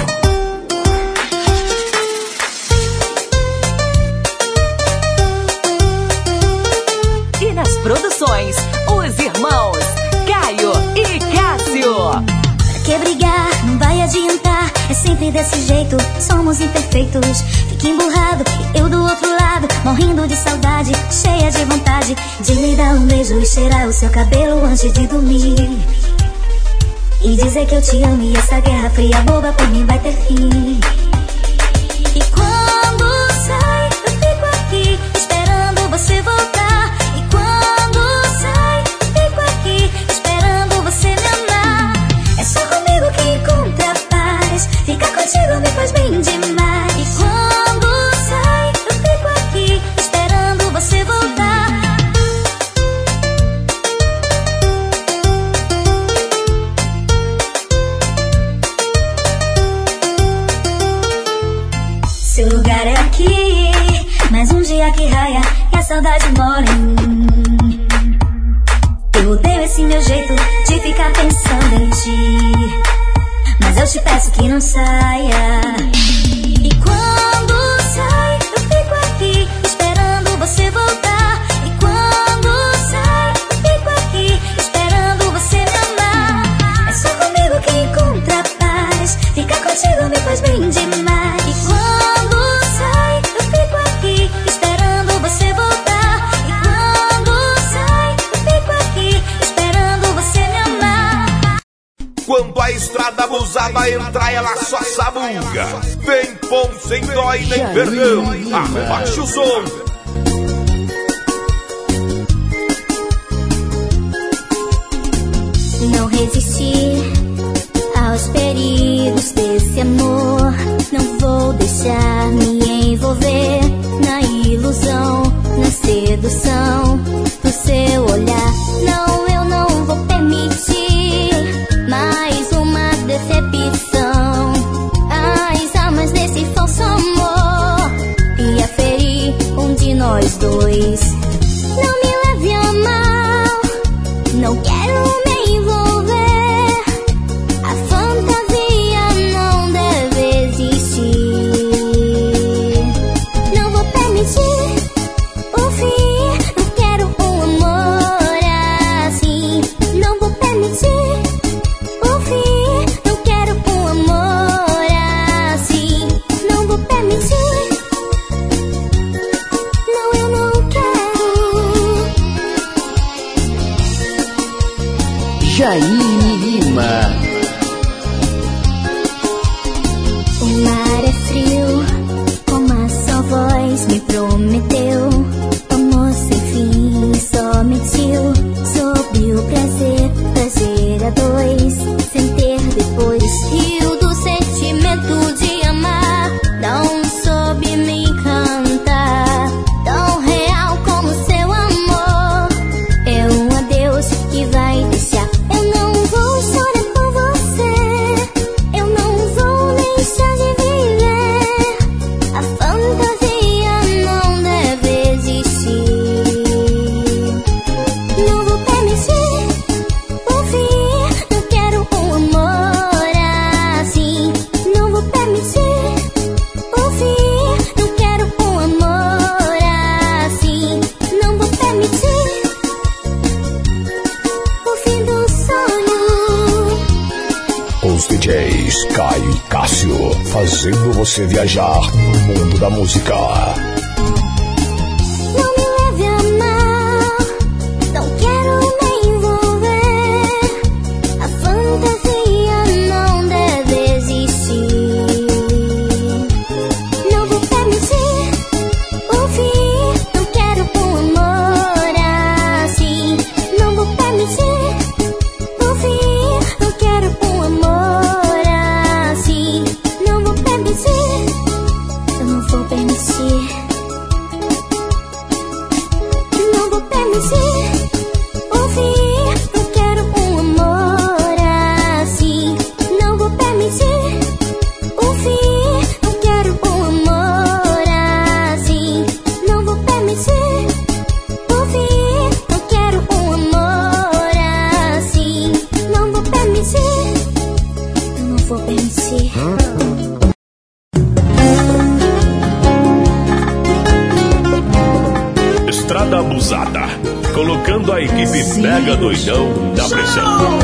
E nas produções, os irmãos Caio e Cássio. Pra que brigar? Não vai adiantar. É sempre desse jeito, somos imperfeitos. Fica emburrado, eu do outro lado, morrendo de saudade, cheia de vontade de lhe dar um beijo e cheirar o seu cabelo antes de dormir. E dizer que eu te amo e essa guerra fria boba por mim vai ter fim. E quando sai, eu fico aqui esperando você voltar. E quando sai, eu fico aqui esperando você me amar. É só comigo que encontra paz. Ficar contigo me faz bem demais. E quando sai, eu fico aqui esperando você voltar. Seu lugar é aqui, mais um dia que raia e a saudade mora em mim. Eu odeio esse meu jeito de ficar pensando em ti, mas eu te peço que não saia. E quando sai, eu fico aqui esperando você voltar. E quando sai, eu fico aqui esperando você me amar. É só comigo que encontra paz. Ficar contigo me faz bem demais. E quando sai, eu fico aqui esperando você voltar. E quando sai, eu fico aqui esperando você me amar. Quando a estrada abusada entrar, ela só sabuga. Vem bom, sem dó e nem perdão. Abaixa o som. Não resisti aos perigos desse amor. Não vou deixar me envolver na ilusão, na sedução do seu olhar. Não, eu não vou permitir mais uma decepção. As armas desse falso amor ia ferir um de nós dois. Não me leve a mal, não quero me envolver. A fantasia não deve existir. Não vou permitir o fim. Não quero um amor assim. Não vou permitir o fim. Não quero um amor assim. Não vou permitir. Não, eu não quero. Jaime Lima. O mar é frio, como a sua voz me prometeu. Amor sem fim, só mentiu sobre o prazer, prazer a dois, sem ter depois. Rio do sentimento de amar, não soube me encantar. Tão real como seu amor, é um adeus que vai deixar. Eu não você viajar no mundo da música. Não me leve a mal, não quero me envolver. A fantasia não deve existir. Não vou permitir o fim, não quero um amor assim. Não vou permitir o fim, não quero um amor assim. Não vou permitir, eu não vou permitir. Não vou permitir o fim, não quero um amor assim. Não vou permitir o fim, não quero um amor assim. Não vou permitir o fim, não quero um amor assim. Não vou permitir, eu não vou permitir. Estrada Abusada, colocando a equipe Mega Doidão na pressão.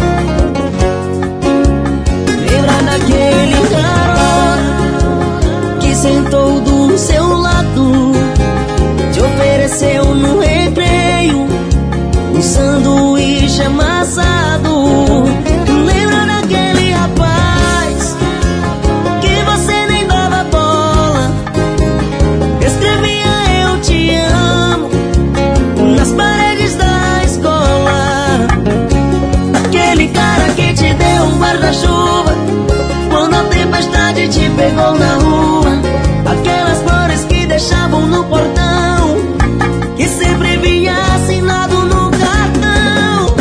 Lembra daquele garoto que sentou do seu lado, te ofereceu no recreio um sanduíche amassado. Lembra daquele rapaz que você nem dava bola, escrevia eu te amo nas paredes da escola. Aquele cara que te deu um guarda-chuva quando a tempestade te pegou na rua. Aquelas flores que deixavam no portão, que sempre vinha assinado no cartão.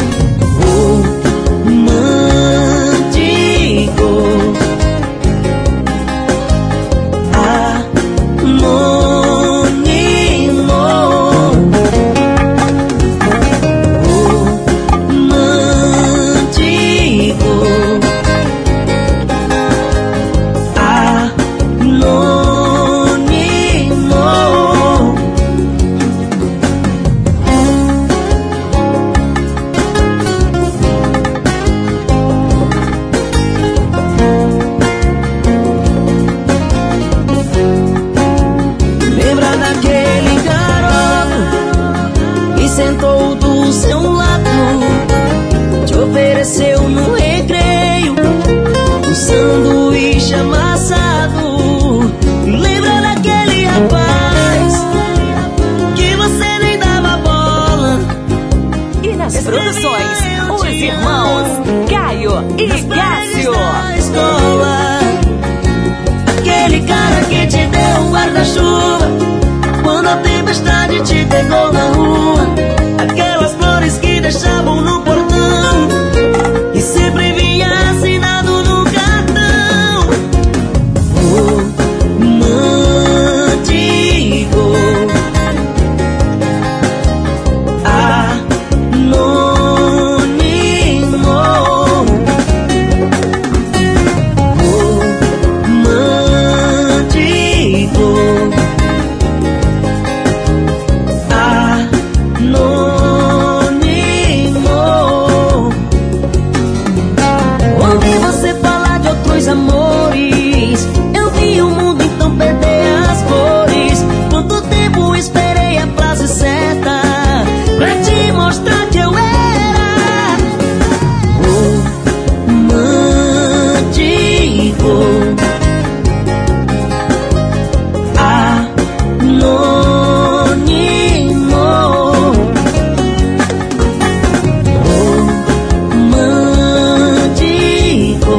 Romântico, anônimo. Romântico, lembra daquele garoto que sentou do seu lado, te ofereceu no recreio um sanduíche amassado. Lembra daquele rapaz que você nem dava bola. E nas produções, os irmãos Caio e Cássio. Escola, aquele cara que te deu um guarda-chuva quando a tempestade te pegou na rua. Aquelas flores que deixavam no portão, e sempre vinha assinado no cartão. Romântico, anônimo. Romântico, anônimo. Ouvi você falar de outros amores, eu vi o mundo então perder as cores. Quanto tempo esperei a frase certa pra te mostrar que eu era romântico, anônimo. Romântico,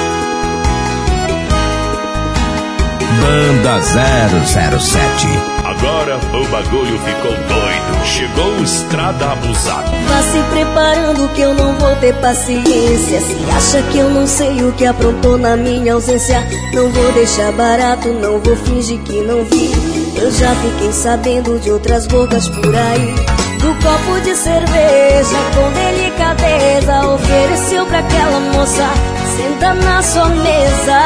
Banda 007. Agora o bagulho ficou doido. Chegou o Estrada Abusada. Vá se preparando que eu não vou ter paciência. Se acha que eu não sei o que aprontou na minha ausência, não vou deixar barato, não vou fingir que não vi. Eu já fiquei sabendo de outras bocas por aí. Do copo de cerveja com delicadeza ofereceu pra aquela moça, senta na sua mesa.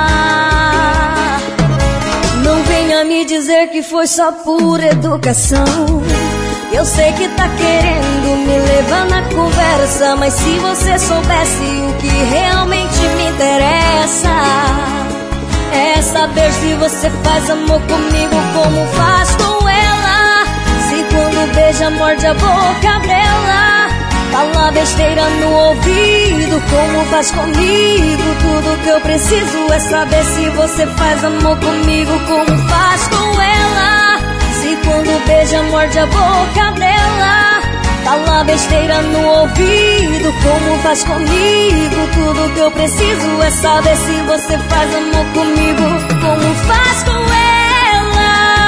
Não venha me dizer que foi só por educação. Eu sei que tá querendo me levar na conversa, mas se você soubesse o que realmente me interessa, é saber se você faz amor comigo como faz com ela. Se quando beija, morde a boca dela, fala besteira no ouvido como faz comigo. Tudo que eu preciso é saber se você faz amor comigo como faz com ela. Se quando beija, morde a boca dela, fala besteira no ouvido como faz comigo. Tudo que eu preciso é saber se você faz amor comigo como faz com ela.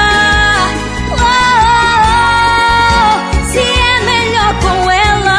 Oh, se é melhor com ela.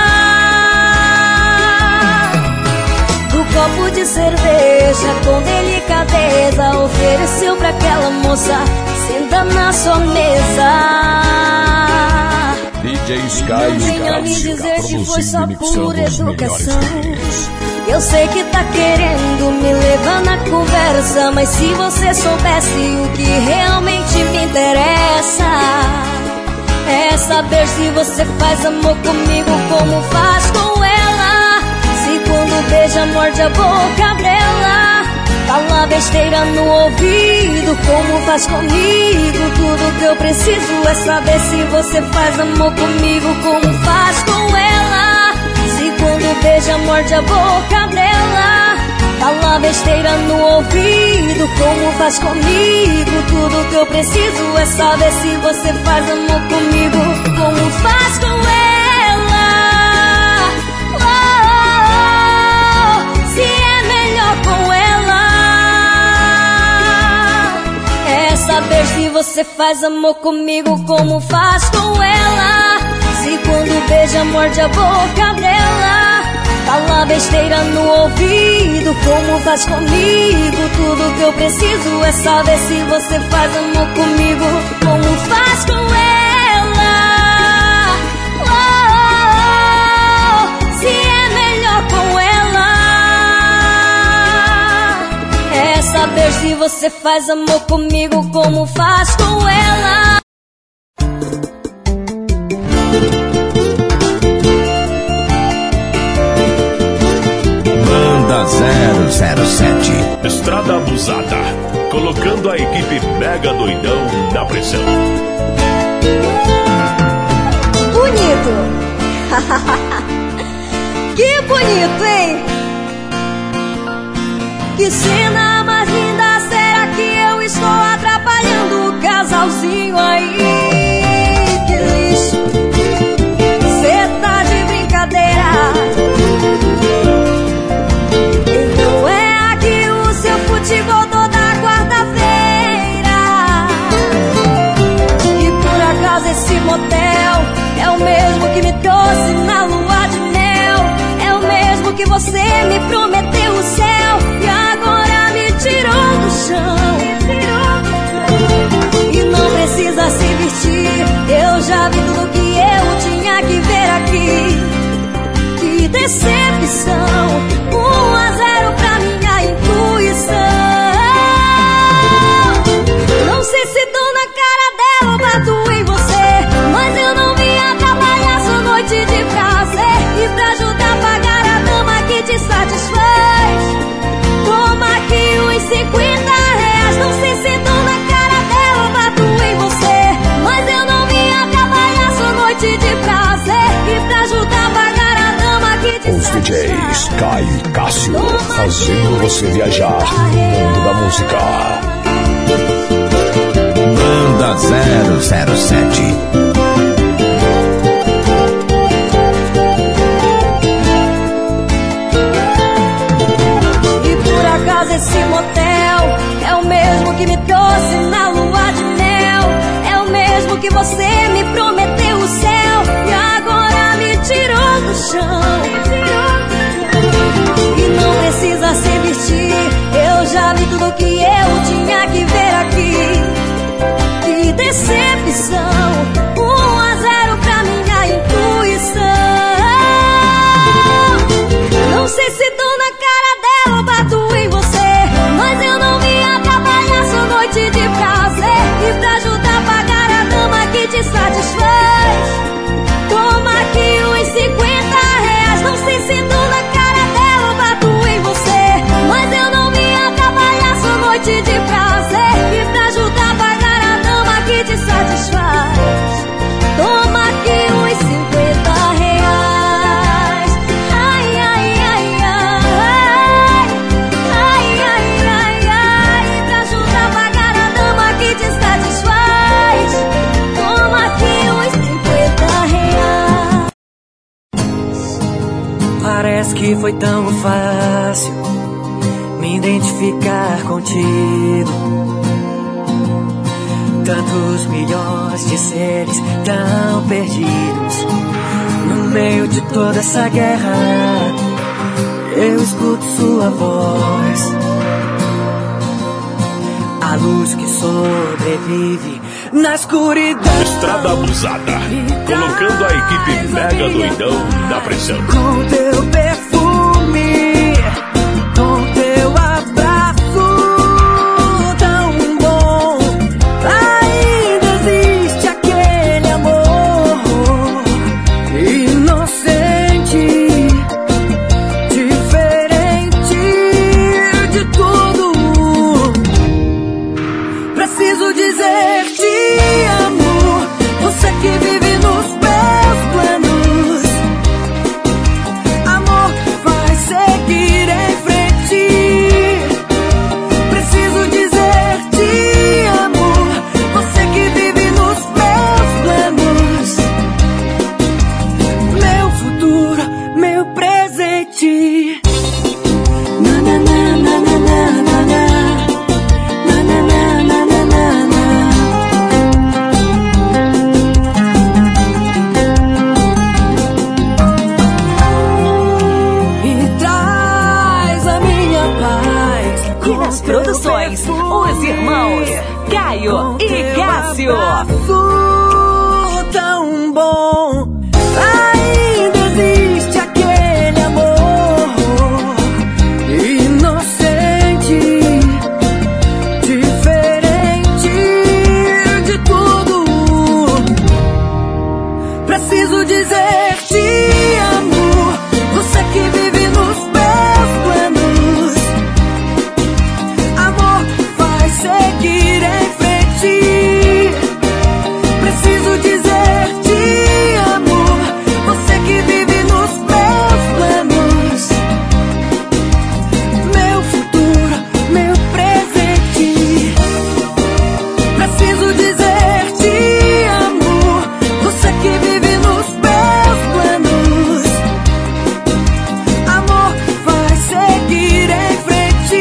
Do copo de cerveja com delicadeza ofereceu pra aquela moça, senta na sua mesa. DJ Sky, não venha me dizer que foi só por educação. Eu sei que tá querendo me levar na conversa, mas se você soubesse o que realmente me interessa, é saber se você faz amor comigo como faz com ela. Se quando beija, morde a boca dela, fala besteira no ouvido como faz comigo. Tudo que eu preciso é saber se você faz amor comigo como faz com ela. Se quando beija, morde a boca dela, fala besteira no ouvido como faz comigo. Tudo que eu preciso é saber se você faz amor comigo como faz com ela. Oh, se é melhor com ela, é saber se você faz amor comigo como faz com ela. Se quando beija, morde a boca dela, fala besteira no ouvido como faz comigo. Tudo que eu preciso é saber se você faz amor comigo como faz com ela. Oh, se é melhor com ela, é saber se você faz amor comigo como faz com ela. Banda 007 Estrada Abusada, colocando a equipe mega doidão na pressão. Bonito. Que bonito, hein? Que cena mais linda, será que eu estou atrapalhando o casalzinho aí? Que lixo, cê tá de brincadeira. Então é aqui o seu futebol toda quarta-feira. E por acaso esse motel é o mesmo que me trouxe na lua de mel, é o mesmo que você me prometeu o céu e agora me tirou do chão. E não precisa se vestir, eu já vi tudo que eu tinha que ver aqui. Que decepção, 1-0 pra minha intuição. Não sei se dou na cara dela ou bato em você, mas eu não vim atrapalhar sua noite de prazer. E pra ajudar a pagar a dama que te satisfaz, toma aqui uns 50 reais. Não sei se dou na cara dela ou bato em você, mas eu não vim atrapalhar sua noite de prazer. E pra ajudar a pagar a dama que te Os satisfaz, DJs Caio e Cássio, fazendo você viajar no mundo da música. Banda 007 esse motel é o mesmo que me trouxe na lua de mel, é o Juro que você me prometeu o céu e agora me tirou do chão. E não precisa se vestir, eu já vi tudo que eu tinha que ver aqui. Que decepção, 1-0 pra minha intuição. Não sei se dou na cara dela ou bato em você, mas eu não vim atrapalhar sua noite de prazer. E pra ajudar a pagar a dama que te satisfaz, toma aqui uns R$50. Não sei se dou na cara dela ou bato em você, mas eu não vim atrapalhar sua noite de prazer. E pra ajudar a pagar a dama que te satisfaz, toma aqui uns R$50. Ai, ai, ai, ai, ai, ai, ai, ai. E pra ajudar a pagar a dama que te satisfaz, toma aqui uns R$50. Parece que foi tão fácil me identificar contigo. Tantos milhões de seres tão perdidos no meio de toda essa guerra. Eu escuto sua voz, a luz que sobrevive na escuridão. Estrada Abusada, colocando a equipe Mega Doidão na pressão. Com teu perfume, com teu abraço tão bom, ainda existe aquele amor inocente, diferente de tudo. Preciso dizer te amo, você que vive nos meus planos. Amor, vai seguir em frente. Preciso dizer te amo, você que vive nos meus planos. Meu futuro, meu presente. Na na na na na na na na. Na na na na na na na. E traz a minha paz. E nas produções, os irmãos Caio e Cássio. Tão bom, ainda existe aquele amor inocente, diferente de tudo. Preciso dizer te amo, você que vive nos meus planos. Amor, vai seguir em frente. Preciso dizer te amo, você que vive nos meus planos. Meu futuro, meu presente. Preciso dizer te amo, você que vive nos meus planos. Amor, vai seguir em frente.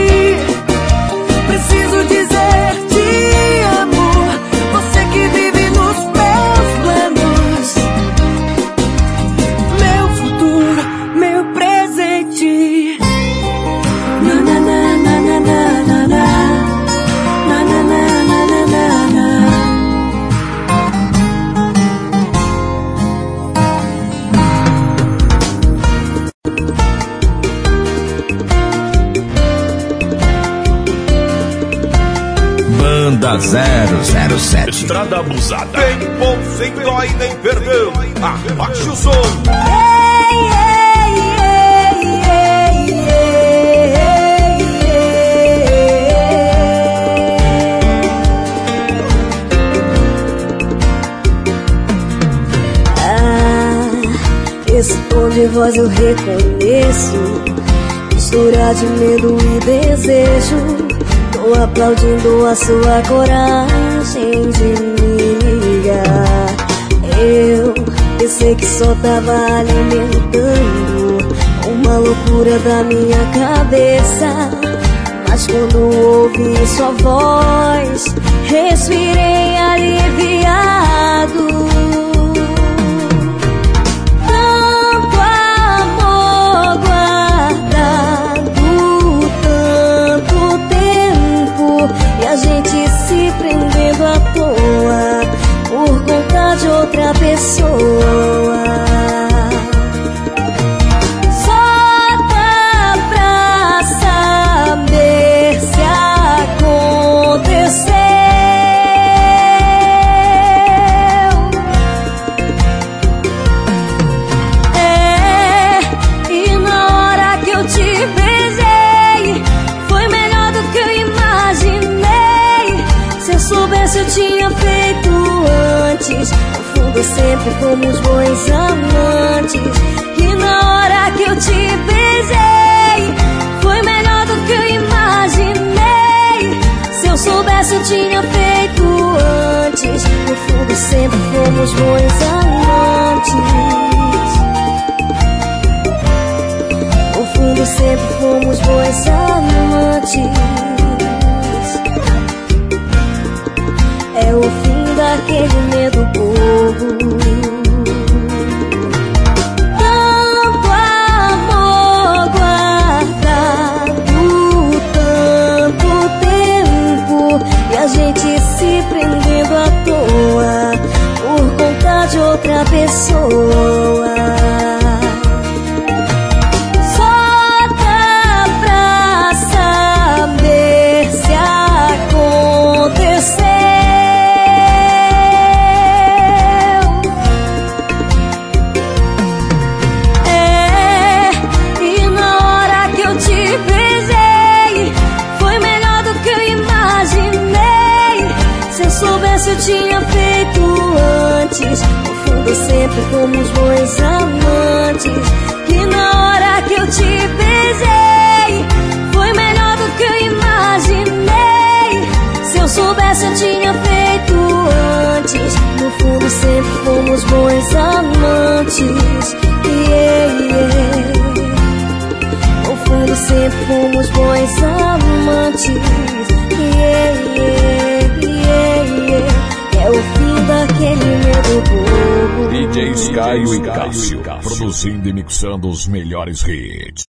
Preciso dizer te amo, você que vive nos meus planos. Meu futuro, meu presente. Na na na na na na na na. Na na na na na na na. Banda 007. Estrada Abusada. Vem bom, sem dó e nem perdão. Abaixa o som. Esse tom de voz eu reconheço, mistura de medo e desejo. Tô aplaudindo a sua coragem de me ligar. Eu pensei que só tava alimentando uma loucura da minha cabeça, Mas quando ouvi sua voz, respirei aliviado. Tanto amor guardado, tanto tempo, e a gente se prendendo à toa por conta de outra pessoa. Só dá pra saber se aconteceu. E na hora que eu te beijei, foi melhor do que eu imaginei. Se eu soubesse eu tinha feito antes. No fundo sempre fomos bons amantes. E na hora que eu te beijei, foi melhor do que eu imaginei. Se eu soubesse eu tinha feito antes. No fundo sempre fomos bons amantes. No fundo sempre fomos bons amantes. É o fim daquele medo bobo. Tanto amor guardado, tanto tempo, e a gente se prendendo à toa por conta de outra pessoa. Só dá pra saber se aconteceu. Eu tinha feito antes. No fundo sempre fomos bons amantes. E na hora que eu te beijei, foi melhor do que eu imaginei. Se eu soubesse eu tinha feito antes. No fundo sempre fomos bons amantes. No fundo sempre fomos bons amantes. É o fim daquele medo bobo. DJs Caio e Cássio, produzindo e mixando os melhores hits.